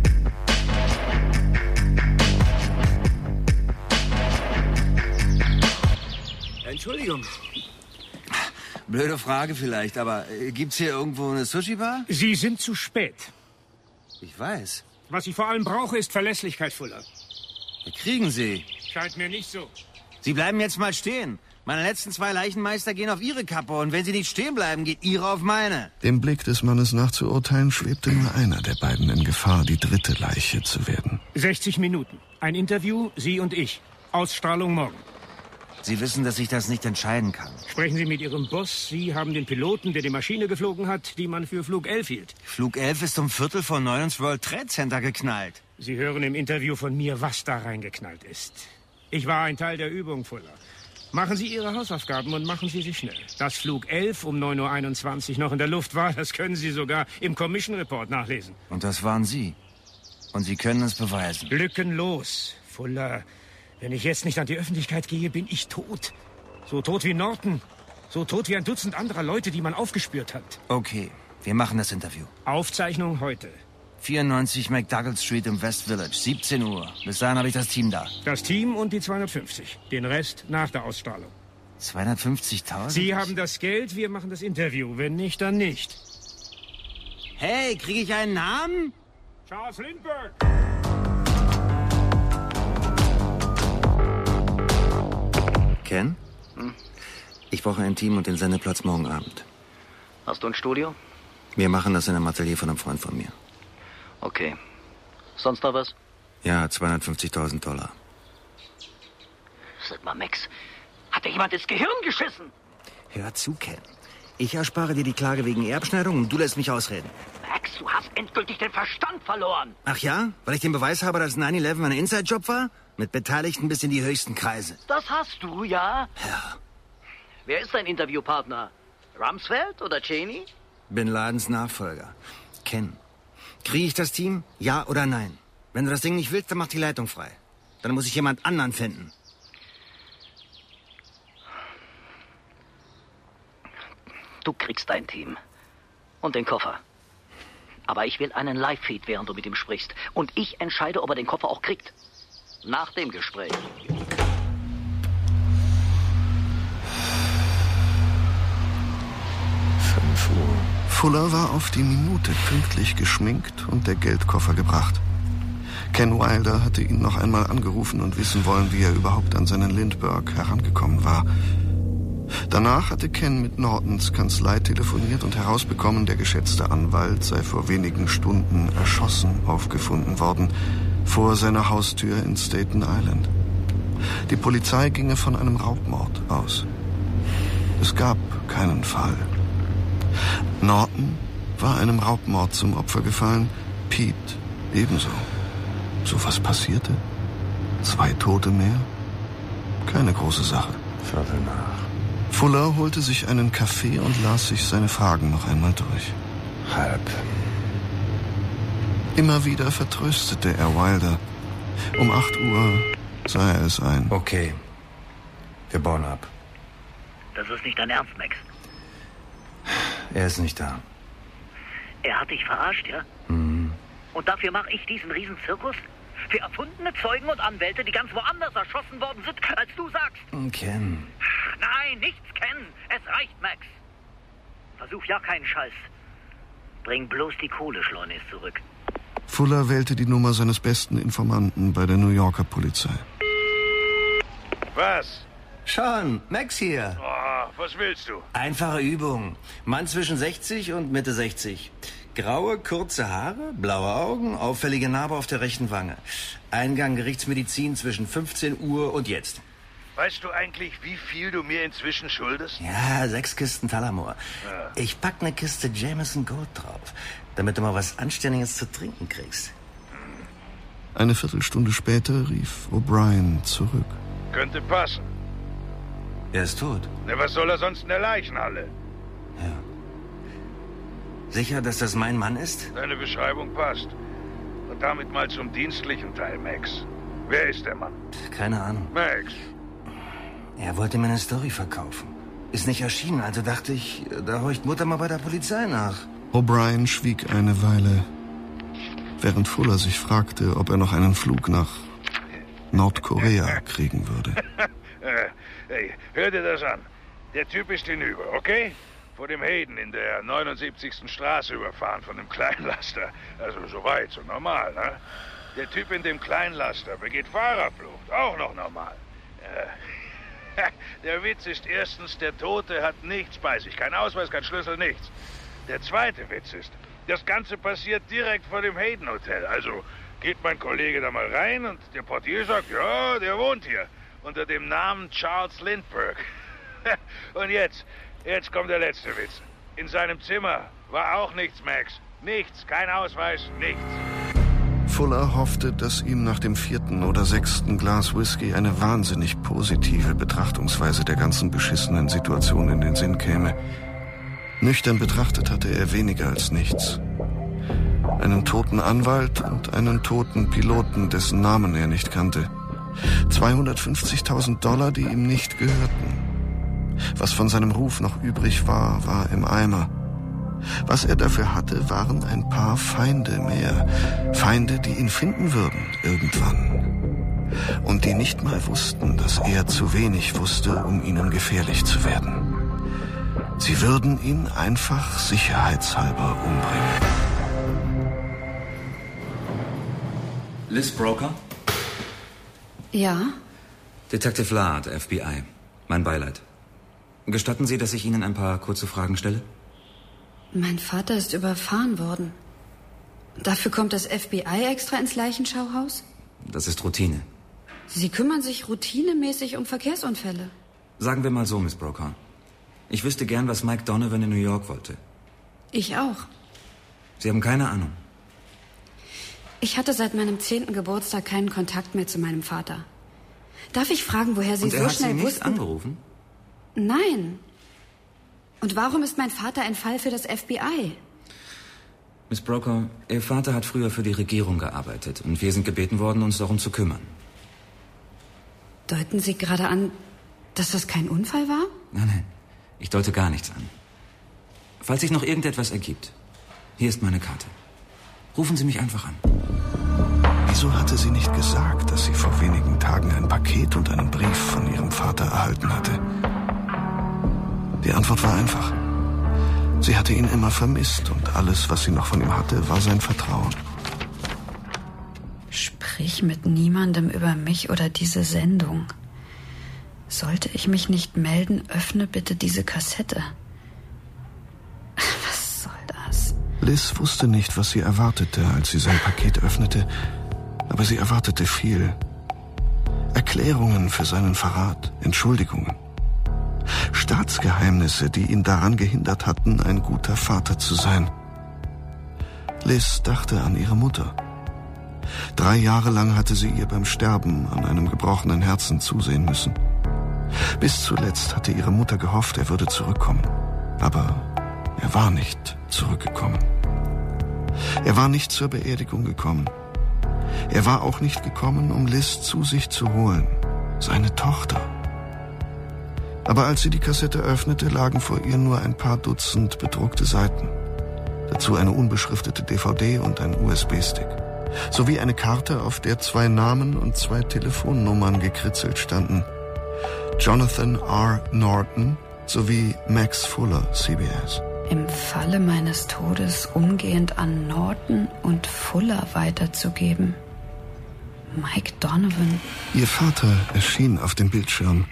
Entschuldigung. Blöde Frage vielleicht, aber äh, gibt's hier irgendwo eine Sushi-Bar? Sie sind zu spät. Ich weiß. Was ich vor allem brauche, ist Verlässlichkeit, Fuller. Wir kriegen Sie. Scheint mir nicht so. Sie bleiben jetzt mal stehen. Meine letzten zwei Leichenmeister gehen auf Ihre Kappe und wenn Sie nicht stehen bleiben, geht Ihre auf meine. Dem Blick des Mannes nach zu urteilen, schwebte nur einer der beiden in Gefahr, die dritte Leiche zu werden. sechzig Minuten. Ein Interview, Sie und ich. Ausstrahlung morgen. Sie wissen, dass ich das nicht entscheiden kann. Sprechen Sie mit Ihrem Boss. Sie haben den Piloten, der die Maschine geflogen hat, die man für Flug elf hielt. Flug elf ist um Viertel vor neun ins World Trade Center geknallt. Sie hören im Interview von mir, was da reingeknallt ist. Ich war ein Teil der Übung, Fuller. Machen Sie Ihre Hausaufgaben und machen Sie sie schnell. Dass Flug elf um neun Uhr einundzwanzig noch in der Luft war, das können Sie sogar im Commission Report nachlesen. Und das waren Sie. Und Sie können es beweisen. Lückenlos, Fuller. Wenn ich jetzt nicht an die Öffentlichkeit gehe, bin ich tot. So tot wie Norton. So tot wie ein Dutzend anderer Leute, die man aufgespürt hat. Okay, wir machen das Interview. Aufzeichnung heute. vierundneunzig McDougall Street im West Village, siebzehn Uhr. Bis dahin habe ich das Team da. Das Team und die zweihundertfünfzig. Den Rest nach der Ausstrahlung. zweihundertfünfzigtausend? Sie haben das Geld, wir machen das Interview. Wenn nicht, dann nicht. Hey, kriege ich einen Namen? Charles Lindbergh. Ken? Hm? Ich brauche ein Team und den Sendeplatz morgen Abend. Hast du ein Studio? Wir machen das in einem Atelier von einem Freund von mir. Okay. Sonst noch was? Ja, zweihundertfünfzigtausend Dollar. Sag mal, Max, hat dir jemand ins Gehirn geschissen? Hör zu, Ken. Ich erspare dir die Klage wegen Erbschneidung und du lässt mich ausreden. Max, du hast endgültig den Verstand verloren. Ach ja? Weil ich den Beweis habe, dass neun elf ein Inside-Job war? Mit Beteiligten bis in die höchsten Kreise. Das hast du, ja? Ja. Wer ist dein Interviewpartner? Rumsfeld oder Cheney? Bin Ladens Nachfolger. Ken, kriege ich das Team? Ja oder nein? Wenn du das Ding nicht willst, dann mach die Leitung frei. Dann muss ich jemand anderen finden. Du kriegst dein Team. Und den Koffer. Aber ich will einen Live-Feed, während du mit ihm sprichst. Und ich entscheide, ob er den Koffer auch kriegt. Nach dem Gespräch. fünf Uhr. Fuller war auf die Minute pünktlich geschminkt und der Geldkoffer gebracht. Ken Wilder hatte ihn noch einmal angerufen und wissen wollen, wie er überhaupt an seinen Lindbergh herangekommen war. Danach hatte Ken mit Nortons Kanzlei telefoniert und herausbekommen, der geschätzte Anwalt sei vor wenigen Stunden erschossen aufgefunden worden, vor seiner Haustür in Staten Island. Die Polizei ginge von einem Raubmord aus. Es gab keinen Fall. Norton war einem Raubmord zum Opfer gefallen, Pete ebenso. So was passierte? Zwei Tote mehr? Keine große Sache. Viertel nach. Fuller holte sich einen Kaffee und las sich seine Fragen noch einmal durch. Halb. Immer wieder vertröstete er Wilder. Um acht Uhr sah er es ein. Okay. Wir bauen ab. Das ist nicht dein Ernst, Max. Er ist nicht da. Er hat dich verarscht, ja? Mhm. Und dafür mache ich diesen Riesenzirkus? Für erfundene Zeugen und Anwälte, die ganz woanders erschossen worden sind, als du sagst. Ken. Nein, nichts, Ken. Es reicht, Max. Versuch ja keinen Scheiß. Bring bloß die Kohle schleunigst zurück. Fuller wählte die Nummer seines besten Informanten bei der New Yorker Polizei. Was? Sean, Max hier. Oh, was willst du? Einfache Übung. Mann zwischen sechzig und Mitte sechzig. Graue, kurze Haare, blaue Augen, auffällige Narbe auf der rechten Wange. Eingang Gerichtsmedizin zwischen fünfzehn Uhr und jetzt. Weißt du eigentlich, wie viel du mir inzwischen schuldest? Ja, sechs Kisten Talamor. Ja. Ich pack eine Kiste Jameson Gold drauf, damit du mal was Anständiges zu trinken kriegst. Eine Viertelstunde später rief O'Brien zurück. Könnte passen. Er ist tot. Na, was soll er sonst in der Leichenhalle? Ja. Sicher, dass das mein Mann ist? Deine Beschreibung passt. Und damit mal zum dienstlichen Teil, Max. Wer ist der Mann? Keine Ahnung. Max. Er wollte mir eine Story verkaufen. Ist nicht erschienen, also dachte ich, da horcht Mutter mal bei der Polizei nach. O'Brien schwieg eine Weile, während Fuller sich fragte, ob er noch einen Flug nach Nordkorea kriegen würde. Hey, hör dir das an. Der Typ ist hinüber, okay? Vor dem Hayden in der neunundsiebzigsten Straße überfahren von einem Kleinlaster. Also soweit, so normal, ne? Der Typ in dem Kleinlaster begeht Fahrerflucht, auch noch normal. Äh, der Witz ist erstens, der Tote hat nichts bei sich. Kein Ausweis, kein Schlüssel, nichts. Der zweite Witz ist, das Ganze passiert direkt vor dem Hayden Hotel. Also geht mein Kollege da mal rein und der Portier sagt, ja, der wohnt hier. Unter dem Namen Charles Lindbergh. Und jetzt, jetzt kommt der letzte Witz. In seinem Zimmer war auch nichts, Max. Nichts, kein Ausweis, nichts. Fuller hoffte, dass ihm nach dem vierten oder sechsten Glas Whisky eine wahnsinnig positive Betrachtungsweise der ganzen beschissenen Situation in den Sinn käme. Nüchtern betrachtet hatte er weniger als nichts. Einen toten Anwalt und einen toten Piloten, dessen Namen er nicht kannte. zweihundertfünfzigtausend Dollar, die ihm nicht gehörten. Was von seinem Ruf noch übrig war, war im Eimer. Was er dafür hatte, waren ein paar Feinde mehr. Feinde, die ihn finden würden, irgendwann. Und die nicht mal wussten, dass er zu wenig wusste, um ihnen gefährlich zu werden. Sie würden ihn einfach sicherheitshalber umbringen. Liz Broker? Ja? Detective Lard, F B I. Mein Beileid. Gestatten Sie, dass ich Ihnen ein paar kurze Fragen stelle? Mein Vater ist überfahren worden. Dafür kommt das F B I extra ins Leichenschauhaus? Das ist Routine. Sie kümmern sich routinemäßig um Verkehrsunfälle. Sagen wir mal so, Miss Broker. Ich wüsste gern, was Mike Donovan in New York wollte. Ich auch. Sie haben keine Ahnung. Ich hatte seit meinem zehnten Geburtstag keinen Kontakt mehr zu meinem Vater. Darf ich fragen, woher Sie Und er so hat schnell Sie nicht wussten? angerufen? Nein. Und warum ist mein Vater ein Fall für das F B I? Miss Broker, Ihr Vater hat früher für die Regierung gearbeitet und wir sind gebeten worden, uns darum zu kümmern. Deuten Sie gerade an, dass das kein Unfall war? Nein, nein, ich deute gar nichts an. Falls sich noch irgendetwas ergibt, hier ist meine Karte. Rufen Sie mich einfach an. Wieso hatte sie nicht gesagt, dass sie vor wenigen Tagen ein Paket und einen Brief von ihrem Vater erhalten hatte? Die Antwort war einfach. Sie hatte ihn immer vermisst und alles, was sie noch von ihm hatte, war sein Vertrauen. Sprich mit niemandem über mich oder diese Sendung. Sollte ich mich nicht melden, öffne bitte diese Kassette. Was soll das? Liz wusste nicht, was sie erwartete, als sie sein Paket öffnete, aber sie erwartete viel. Erklärungen für seinen Verrat, Entschuldigungen. Staatsgeheimnisse, die ihn daran gehindert hatten, ein guter Vater zu sein. Liz dachte an ihre Mutter. Drei Jahre lang hatte sie ihr beim Sterben an einem gebrochenen Herzen zusehen müssen. Bis zuletzt hatte ihre Mutter gehofft, er würde zurückkommen. Aber er war nicht zurückgekommen. Er war nicht zur Beerdigung gekommen. Er war auch nicht gekommen, um Liz zu sich zu holen. Seine Tochter. Aber als sie die Kassette öffnete, lagen vor ihr nur ein paar Dutzend bedruckte Seiten. Dazu eine unbeschriftete D V D und ein U S B-Stick. Sowie eine Karte, auf der zwei Namen und zwei Telefonnummern gekritzelt standen. Jonathan R. Norton sowie Max Fuller, C B S. Im Falle meines Todes umgehend an Norton und Fuller weiterzugeben. Mike Donovan. Ihr Vater erschien auf dem Bildschirm.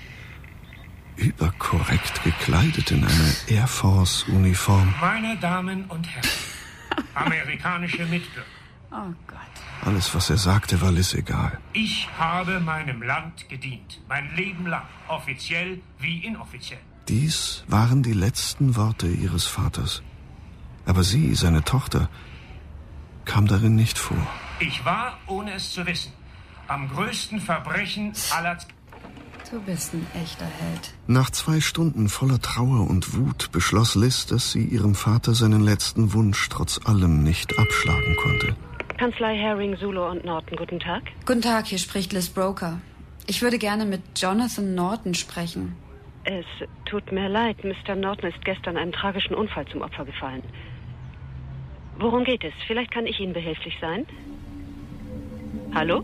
Überkorrekt gekleidet in einer Air Force-Uniform. Meine Damen und Herren, amerikanische Mitbürger. Oh Gott. Alles, was er sagte, war Liz egal. Ich habe meinem Land gedient. Mein Leben lang. Offiziell wie inoffiziell. Dies waren die letzten Worte ihres Vaters. Aber sie, seine Tochter, kam darin nicht vor. Ich war, ohne es zu wissen, am größten Verbrechen aller Zeiten. Du bist ein echter Held. Nach zwei Stunden voller Trauer und Wut beschloss Liz, dass sie ihrem Vater seinen letzten Wunsch trotz allem nicht abschlagen konnte. Kanzlei Herring, Zulu und Norton, guten Tag. Guten Tag, hier spricht Liz Broker. Ich würde gerne mit Jonathan Norton sprechen. Es tut mir leid, Mister Norton ist gestern einem tragischen Unfall zum Opfer gefallen. Worum geht es? Vielleicht kann ich Ihnen behilflich sein? Hallo?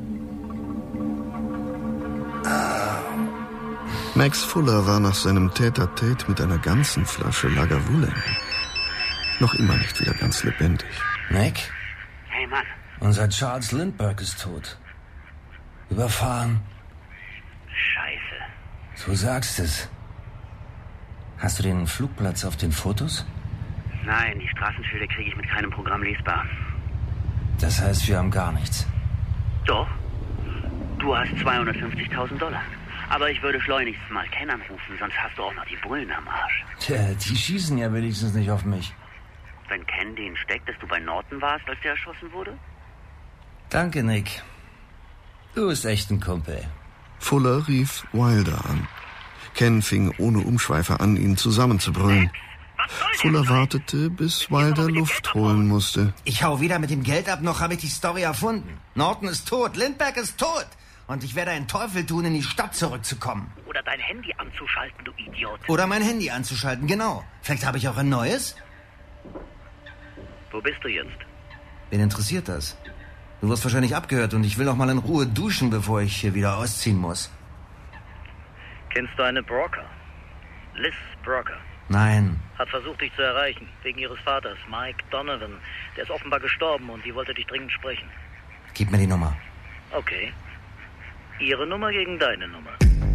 Max Fuller war nach seinem Tête-à-Tête mit einer ganzen Flasche Lagavulin noch immer nicht wieder ganz lebendig. Mac? Hey, Mann. Unser Charles Lindbergh ist tot. Überfahren. Scheiße. Du sagst es. Hast du den Flugplatz auf den Fotos? Nein, die Straßenschilder kriege ich mit keinem Programm lesbar. Das heißt, wir haben gar nichts. Doch. Du hast zweihundertfünfzigtausend Dollar. Aber ich würde schleunigst mal Ken anrufen, sonst hast du auch noch die Bullen am Arsch. Tja, die schießen ja wenigstens nicht auf mich. Wenn Ken den steckt, dass du bei Norton warst, als der erschossen wurde? Danke, Nick. Du bist echt ein Kumpel. Fuller rief Wilder an. Ken fing ohne Umschweife an, ihn zusammenzubrüllen. Fuller wartete, bis Wilder Luft holen musste. Ich hau weder mit dem Geld ab, noch habe ich die Story erfunden. Norton ist tot, Lindbergh ist tot. Und ich werde einen Teufel tun, in die Stadt zurückzukommen. Oder dein Handy anzuschalten, du Idiot. Oder mein Handy anzuschalten, genau. Vielleicht habe ich auch ein neues. Wo bist du jetzt? Wen interessiert das? Du wirst wahrscheinlich abgehört und ich will noch mal in Ruhe duschen, bevor ich hier wieder ausziehen muss. Kennst du eine Brocker? Liz Brocker. Nein. Hat versucht, dich zu erreichen, wegen ihres Vaters, Mike Donovan. Der ist offenbar gestorben und die wollte dich dringend sprechen. Gib mir die Nummer. Okay. Ihre Nummer gegen deine Nummer.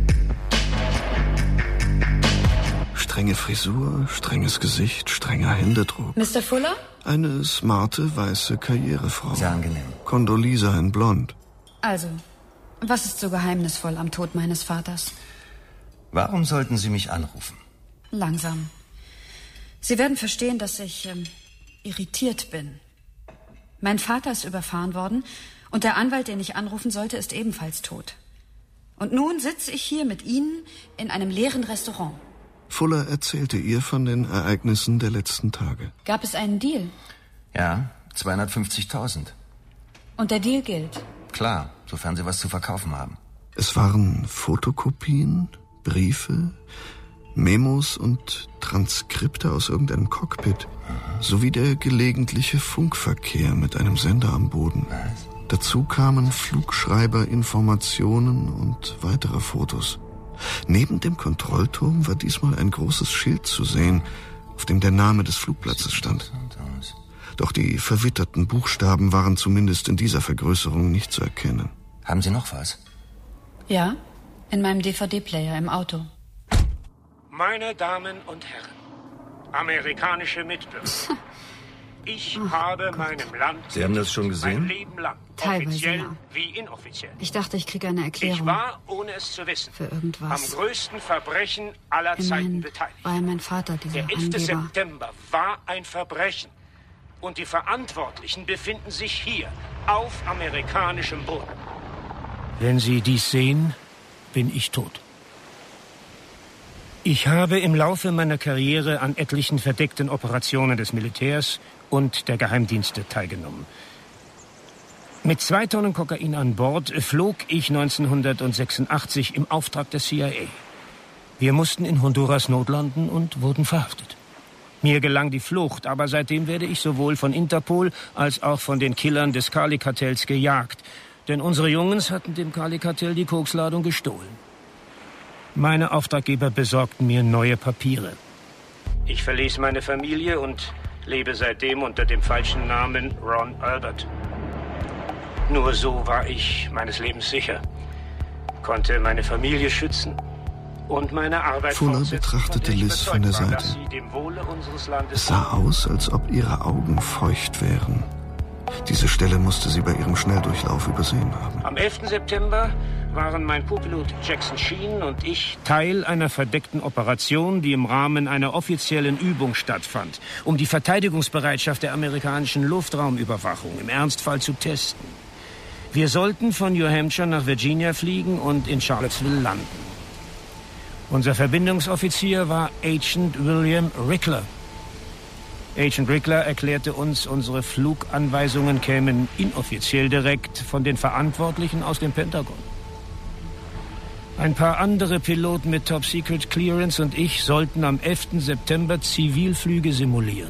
Strenge Frisur, strenges Gesicht, strenger Händedruck. Mister Fuller? Eine smarte, weiße Karrierefrau. Sehr angenehm. Condoleezza in Blond. Also, was ist so geheimnisvoll am Tod meines Vaters? Warum sollten Sie mich anrufen? Langsam. Sie werden verstehen, dass ich ähm, irritiert bin. Mein Vater ist überfahren worden und der Anwalt, den ich anrufen sollte, ist ebenfalls tot. Und nun sitze ich hier mit Ihnen in einem leeren Restaurant. Fuller erzählte ihr von den Ereignissen der letzten Tage. Gab es einen Deal? Ja, zweihundertfünfzigtausend. Und der Deal gilt? Klar, sofern Sie was zu verkaufen haben. Es waren Fotokopien, Briefe, Memos und Transkripte aus irgendeinem Cockpit, sowie der gelegentliche Funkverkehr mit einem Sender am Boden. Was? Dazu kamen Flugschreiber-Informationen und weitere Fotos. Neben dem Kontrollturm war diesmal ein großes Schild zu sehen, auf dem der Name des Flugplatzes stand. Doch die verwitterten Buchstaben waren zumindest in dieser Vergrößerung nicht zu erkennen. Haben Sie noch was? Ja, in meinem D V D-Player im Auto. Meine Damen und Herren, amerikanische Mitbürger, ich oh, habe Gott. meinem Land Sie haben das schon gesehen? mein Leben lang, Teilweise, offiziell ja. wie inoffiziell. Ich dachte, ich kriege eine Erklärung. Ich war, ohne es zu wissen, für irgendwas. am größten Verbrechen aller Immerhin Zeiten beteiligt. war ja mein Vater dieser Der elfte Angeber. September war ein Verbrechen. Und die Verantwortlichen befinden sich hier, auf amerikanischem Boden. Wenn Sie dies sehen, bin ich tot. Ich habe im Laufe meiner Karriere an etlichen verdeckten Operationen des Militärs und der Geheimdienste teilgenommen. Mit zwei Tonnen Kokain an Bord flog ich neunzehnhundertsechsundachtzig im Auftrag der C I A. Wir mussten in Honduras notlanden und wurden verhaftet. Mir gelang die Flucht, aber seitdem werde ich sowohl von Interpol als auch von den Killern des Cali-Kartells gejagt. Denn unsere Jungs hatten dem Cali-Kartell die Koksladung gestohlen. Meine Auftraggeber besorgten mir neue Papiere. Ich verließ meine Familie und lebe seitdem unter dem falschen Namen Ron Albert. Nur so war ich meines Lebens sicher, konnte meine Familie schützen und meine Arbeit Fuller fortsetzen, betrachtete von der ich Liz von der überzeugt war, Seite. dass sie dem Wohle unseres Landes Es sah aus, als ob ihre Augen feucht wären. Diese Stelle musste sie bei ihrem Schnelldurchlauf übersehen haben. Am elften September waren mein Co-Pilot Jackson Sheen und ich Teil einer verdeckten Operation, die im Rahmen einer offiziellen Übung stattfand, um die Verteidigungsbereitschaft der amerikanischen Luftraumüberwachung im Ernstfall zu testen. Wir sollten von New Hampshire nach Virginia fliegen und in Charlottesville landen. Unser Verbindungsoffizier war Agent William Rickler. Agent Rickler erklärte uns, unsere Fluganweisungen kämen inoffiziell direkt von den Verantwortlichen aus dem Pentagon. Ein paar andere Piloten mit Top-Secret-Clearance und ich sollten am elften September Zivilflüge simulieren.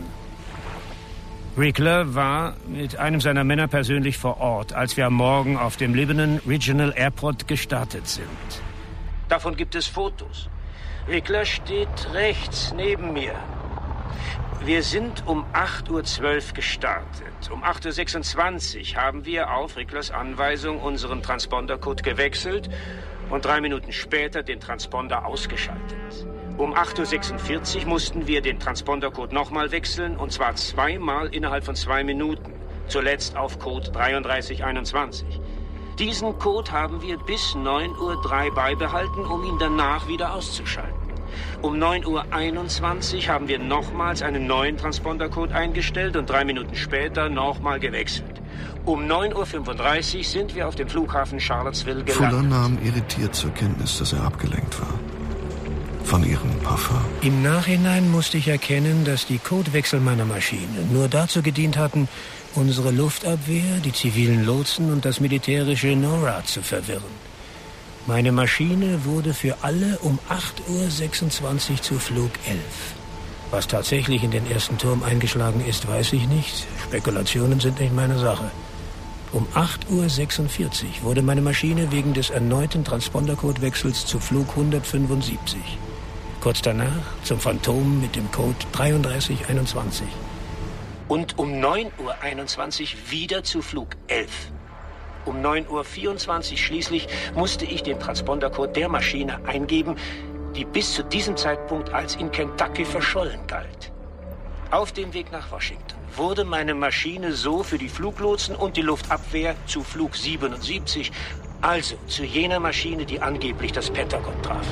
Rickler war mit einem seiner Männer persönlich vor Ort, als wir am Morgen auf dem Lebanon Regional Airport gestartet sind. Davon gibt es Fotos. Rickler steht rechts neben mir. Wir sind um acht Uhr zwölf gestartet. Um acht Uhr sechsundzwanzig haben wir auf Ricklers Anweisung unseren Transpondercode gewechselt und drei Minuten später den Transponder ausgeschaltet. Um acht Uhr sechsundvierzig mussten wir den Transpondercode nochmal wechseln, und zwar zweimal innerhalb von zwei Minuten. Zuletzt auf Code dreiunddreißig einundzwanzig. Diesen Code haben wir bis neun Uhr drei beibehalten, um ihn danach wieder auszuschalten. Um neun Uhr einundzwanzig haben wir nochmals einen neuen Transpondercode eingestellt und drei Minuten später nochmal gewechselt. Um neun Uhr fünfunddreißig sind wir auf dem Flughafen Charlottesville gelandet. Fuller nahm irritiert zur Kenntnis, dass er abgelenkt war. Von ihrem Puffer. Im Nachhinein musste ich erkennen, dass die Codewechsel meiner Maschine nur dazu gedient hatten, unsere Luftabwehr, die zivilen Lotsen und das militärische NORAD zu verwirren. Meine Maschine wurde für alle um acht Uhr sechsundzwanzig zu Flug elf. Was tatsächlich in den ersten Turm eingeschlagen ist, weiß ich nicht. Spekulationen sind nicht meine Sache. Um acht Uhr sechsundvierzig wurde meine Maschine wegen des erneuten Transpondercodewechsels zu Flug hundertfünfundsiebzig. Kurz danach zum Phantom mit dem Code dreiunddreißig einundzwanzig. Und um neun Uhr einundzwanzig wieder zu Flug elf. Um neun Uhr vierundzwanzig schließlich musste ich den Transpondercode der Maschine eingeben, die bis zu diesem Zeitpunkt als in Kentucky verschollen galt. Auf dem Weg nach Washington wurde meine Maschine so für die Fluglotsen und die Luftabwehr zu Flug siebenundsiebzig, also zu jener Maschine, die angeblich das Pentagon traf.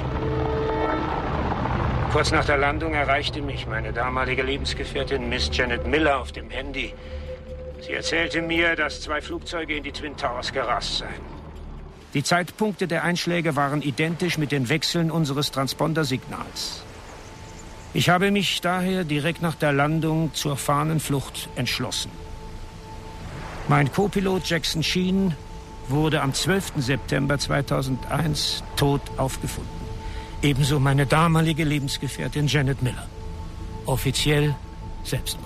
Kurz nach der Landung erreichte mich meine damalige Lebensgefährtin Miss Janet Miller auf dem Handy. Sie erzählte mir, dass zwei Flugzeuge in die Twin Towers gerast seien. Die Zeitpunkte der Einschläge waren identisch mit den Wechseln unseres Transpondersignals. Ich habe mich daher direkt nach der Landung zur Fahnenflucht entschlossen. Mein Co-Pilot Jackson Sheen wurde am zwölften September zweitausendeins tot aufgefunden. Ebenso meine damalige Lebensgefährtin Janet Miller. Offiziell Selbstmord.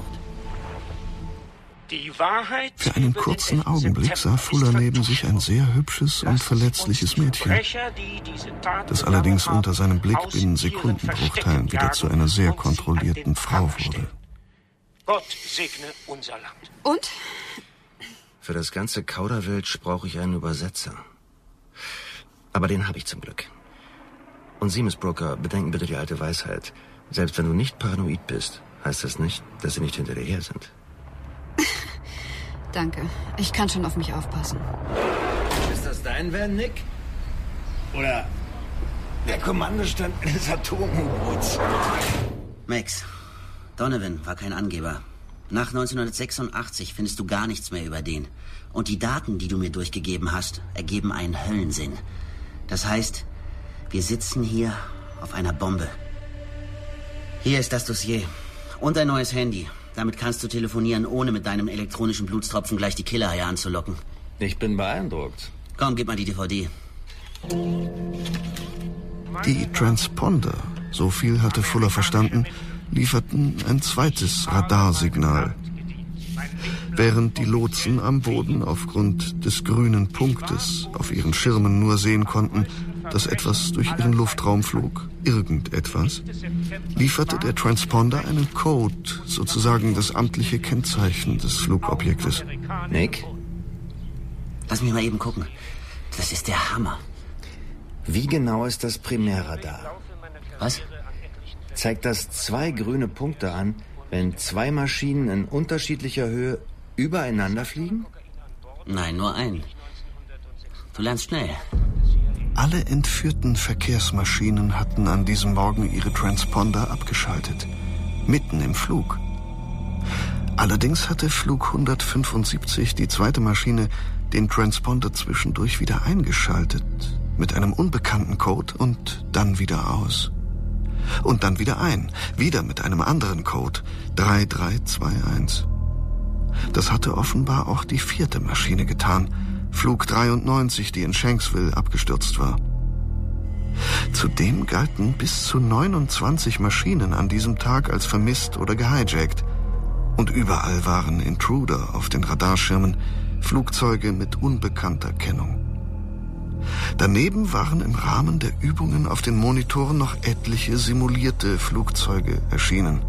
Die Wahrheit Für einen kurzen Augenblick sah Fuller neben sich ein sehr hübsches und verletzliches Mädchen, das allerdings unter seinem Blick binnen Sekundenbruchteilen wieder zu einer sehr kontrollierten Frau wurde. Gott segne unser Land. Und? Für das ganze Kauderwelsch brauche ich einen Übersetzer. Aber den habe ich zum Glück. Und Sie, Miss Brooker, bedenken bitte die alte Weisheit. Selbst wenn du nicht paranoid bist, heißt das nicht, dass sie nicht hinter dir her sind. Danke. Ich kann schon auf mich aufpassen. Ist das dein Van, Nick? Oder der Kommandostand eines Atom-U-Boots? Max, Donovan war kein Angeber. Nach neunzehnhundertsechsundachtzig findest du gar nichts mehr über den. Und die Daten, die du mir durchgegeben hast, ergeben einen Höllensinn. Das heißt, wir sitzen hier auf einer Bombe. Hier ist das Dossier. Und ein neues Handy. Damit kannst du telefonieren, ohne mit deinem elektronischen Blutstropfen gleich die Killerhaie anzulocken. Ich bin beeindruckt. Komm, gib mal die D V D. Die Transponder, so viel hatte Fuller verstanden, lieferten ein zweites Radarsignal. Während die Lotsen am Boden aufgrund des grünen Punktes auf ihren Schirmen nur sehen konnten, dass etwas durch ihren Luftraum flog, irgendetwas, lieferte der Transponder einen Code, sozusagen das amtliche Kennzeichen des Flugobjektes. Nick? Lass mich mal eben gucken. Das ist der Hammer. Wie genau ist das Primärradar? Was? Zeigt das zwei grüne Punkte an, wenn zwei Maschinen in unterschiedlicher Höhe übereinander fliegen? Nein, nur ein. Du lernst schnell. Alle entführten Verkehrsmaschinen hatten an diesem Morgen ihre Transponder abgeschaltet. Mitten im Flug. Allerdings hatte Flug hundertfünfundsiebzig, die zweite Maschine, den Transponder zwischendurch wieder eingeschaltet. Mit einem unbekannten Code und dann wieder aus. Und dann wieder ein. Wieder mit einem anderen Code. drei drei zwei eins. Das hatte offenbar auch die vierte Maschine getan. Flug dreiundneunzig, die in Shanksville abgestürzt war. Zudem galten bis zu neunundzwanzig Maschinen an diesem Tag als vermisst oder gehijackt. Und überall waren Intruder auf den Radarschirmen, Flugzeuge mit unbekannter Kennung. Daneben waren im Rahmen der Übungen auf den Monitoren noch etliche simulierte Flugzeuge erschienen.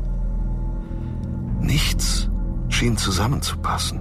Nichts schien zusammenzupassen.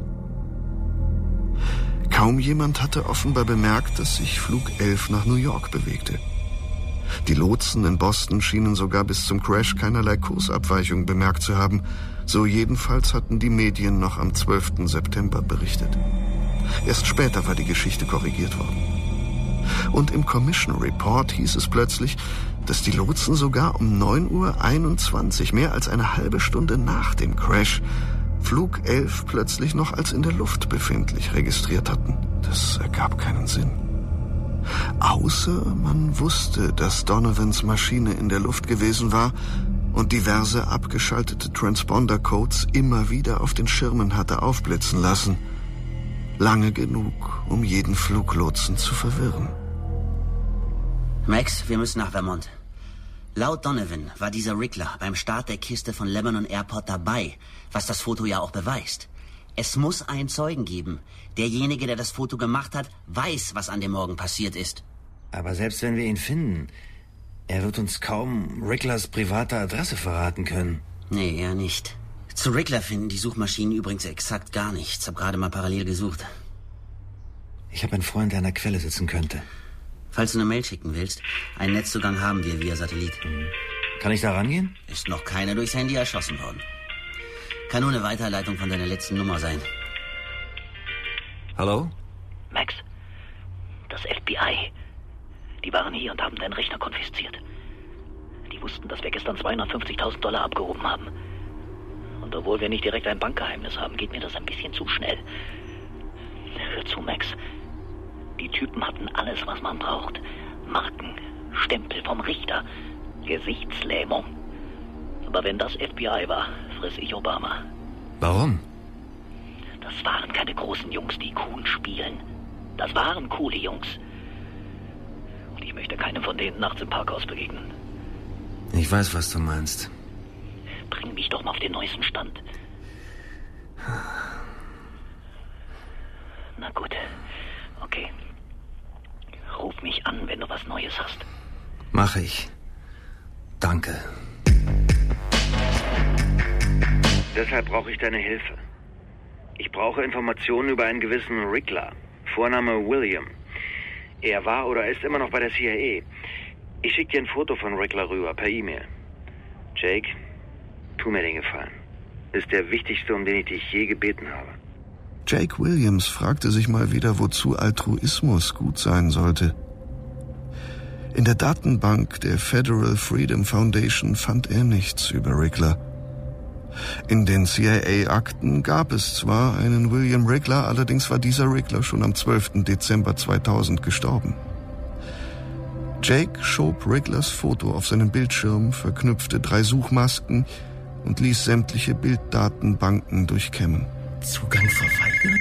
Kaum jemand hatte offenbar bemerkt, dass sich Flug elf nach New York bewegte. Die Lotsen in Boston schienen sogar bis zum Crash keinerlei Kursabweichung bemerkt zu haben. So jedenfalls hatten die Medien noch am zwölften September berichtet. Erst später war die Geschichte korrigiert worden. Und im Commission Report hieß es plötzlich, dass die Lotsen sogar um neun Uhr einundzwanzig, mehr als eine halbe Stunde nach dem Crash, Flug elf plötzlich noch als in der Luft befindlich registriert hatten. Das ergab keinen Sinn. Außer man wusste, dass Donovans Maschine in der Luft gewesen war und diverse abgeschaltete Transponder-Codes immer wieder auf den Schirmen hatte aufblitzen lassen. Lange genug, um jeden Fluglotsen zu verwirren. Max, wir müssen nach Vermont. Laut Donovan war dieser Rickler beim Start der Kiste von Lebanon Airport dabei, was das Foto ja auch beweist. Es muss einen Zeugen geben. Derjenige, der das Foto gemacht hat, weiß, was an dem Morgen passiert ist. Aber selbst wenn wir ihn finden, er wird uns kaum Ricklers private Adresse verraten können. Nee, eher nicht. Zu Rickler finden die Suchmaschinen übrigens exakt gar nichts. Hab gerade mal parallel gesucht. Ich habe einen Freund, der an der Quelle sitzen könnte. Falls du eine Mail schicken willst, einen Netzzugang haben wir via Satellit. Kann ich da rangehen? Ist noch keiner durchs Handy erschossen worden. Kann nur eine Weiterleitung von deiner letzten Nummer sein. Hallo? Max, das F B I. Die waren hier und haben deinen Rechner konfisziert. Die wussten, dass wir gestern zweihundertfünfzigtausend Dollar abgehoben haben. Und obwohl wir nicht direkt ein Bankgeheimnis haben, geht mir das ein bisschen zu schnell. Hör zu, Max. Die Typen hatten alles, was man braucht. Marken, Stempel vom Richter, Gesichtslähmung. Aber wenn das F B I war, friss ich Obama. Warum? Das waren keine großen Jungs, die cool spielen. Das waren coole Jungs. Und ich möchte keinem von denen nachts im Parkhaus begegnen. Ich weiß, was du meinst. Bring mich doch mal auf den neuesten Stand. Na gut. Okay. Ruf mich an, wenn du was Neues hast. Mach ich. Danke. Deshalb brauche ich deine Hilfe. Ich brauche Informationen über einen gewissen Rickler. Vorname William. Er war oder ist immer noch bei der C I A. Ich schicke dir ein Foto von Rickler rüber, per E-Mail. Jake, tu mir den Gefallen. Ist der wichtigste, um den ich dich je gebeten habe. Jake Williams fragte sich mal wieder, wozu Altruismus gut sein sollte. In der Datenbank der Federal Freedom Foundation fand er nichts über Rickler. In den C I A-Akten gab es zwar einen William Rickler, allerdings war dieser Rickler schon am zwölften Dezember zweitausend gestorben. Jake schob Ricklers Foto auf seinen Bildschirm, verknüpfte drei Suchmasken und ließ sämtliche Bilddatenbanken durchkämmen. Zugang verweigert?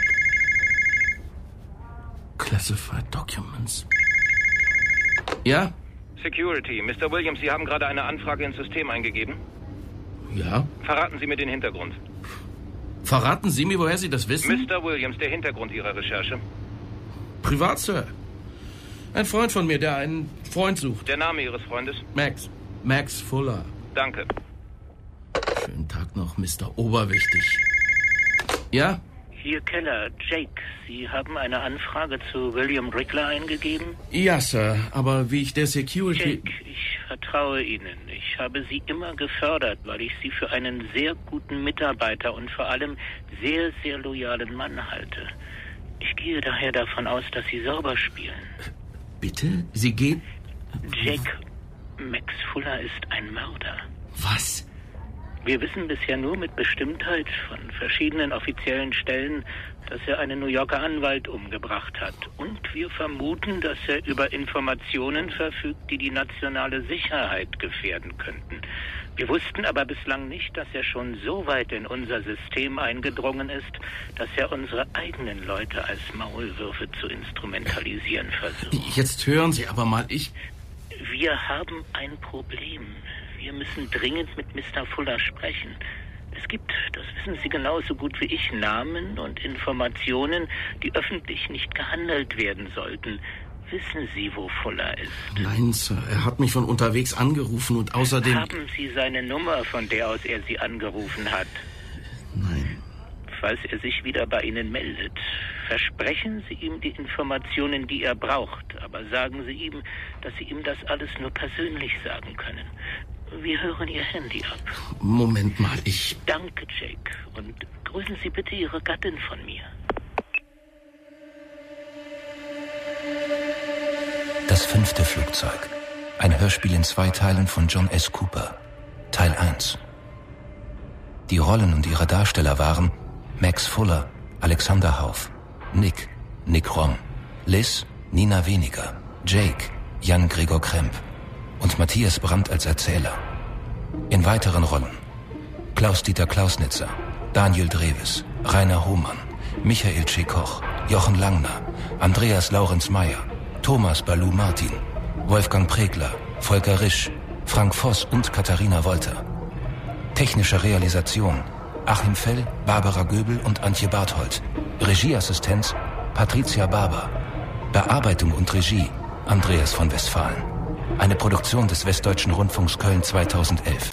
Classified Documents. Ja? Security. Mister Williams, Sie haben gerade eine Anfrage ins System eingegeben? Ja? Verraten Sie mir den Hintergrund. Verraten Sie mir, woher Sie das wissen? Mister Williams, der Hintergrund Ihrer Recherche. Privat, Sir. Ein Freund von mir, der einen Freund sucht. Der Name Ihres Freundes? Max. Max Fuller. Danke. Schönen Tag noch, Mister Oberwichtig. Ja? Hier Keller, Jake. Sie haben eine Anfrage zu William Rickler eingegeben? Ja, Sir, aber wie ich der Security... Jake, ich vertraue Ihnen. Ich habe Sie immer gefördert, weil ich Sie für einen sehr guten Mitarbeiter und vor allem sehr, sehr loyalen Mann halte. Ich gehe daher davon aus, dass Sie sauber spielen. Bitte? Sie gehen... Jake, Max Fuller ist ein Mörder. Was? Wir wissen bisher nur mit Bestimmtheit von verschiedenen offiziellen Stellen, dass er einen New Yorker Anwalt umgebracht hat. Und wir vermuten, dass er über Informationen verfügt, die die nationale Sicherheit gefährden könnten. Wir wussten aber bislang nicht, dass er schon so weit in unser System eingedrungen ist, dass er unsere eigenen Leute als Maulwürfe zu instrumentalisieren versucht. Jetzt hören Sie aber mal, ich... Wir haben ein Problem. Wir müssen dringend mit Mister Fuller sprechen. Es gibt, das wissen Sie genauso gut wie ich, Namen und Informationen, die öffentlich nicht gehandelt werden sollten. Wissen Sie, wo Fuller ist? Nein, Sir. Er hat mich von unterwegs angerufen und außerdem... Haben Sie seine Nummer, von der aus er Sie angerufen hat? Nein. Falls er sich wieder bei Ihnen meldet, versprechen Sie ihm die Informationen, die er braucht. Aber sagen Sie ihm, dass Sie ihm das alles nur persönlich sagen können. Wir hören Ihr Handy ab. Moment mal, ich... Danke, Jake. Und grüßen Sie bitte Ihre Gattin von mir. Das fünfte Flugzeug. Ein Hörspiel in zwei Teilen von John S. Cooper. Teil eins. Die Rollen und ihre Darsteller waren Max Fuller, Alexander Hauff, Nick, Nick Rom, Liz, Nina Weniger, Jake, Jan Gregor Kremp und Matthias Brandt als Erzähler. In weiteren Rollen Klaus-Dieter Klausnitzer, Daniel Drewes, Rainer Hohmann, Michael Tschikoch, Jochen Langner, Andreas Laurenz Meyer, Thomas Balu Martin, Wolfgang Pregler, Volker Risch, Frank Voss und Katharina Wolter. Technische Realisation Achim Fell, Barbara Göbel und Antje Barthold. Regieassistenz Patricia Barber. Bearbeitung und Regie Andreas von Westphalen. Eine Produktion des Westdeutschen Rundfunks Köln zweitausendelf.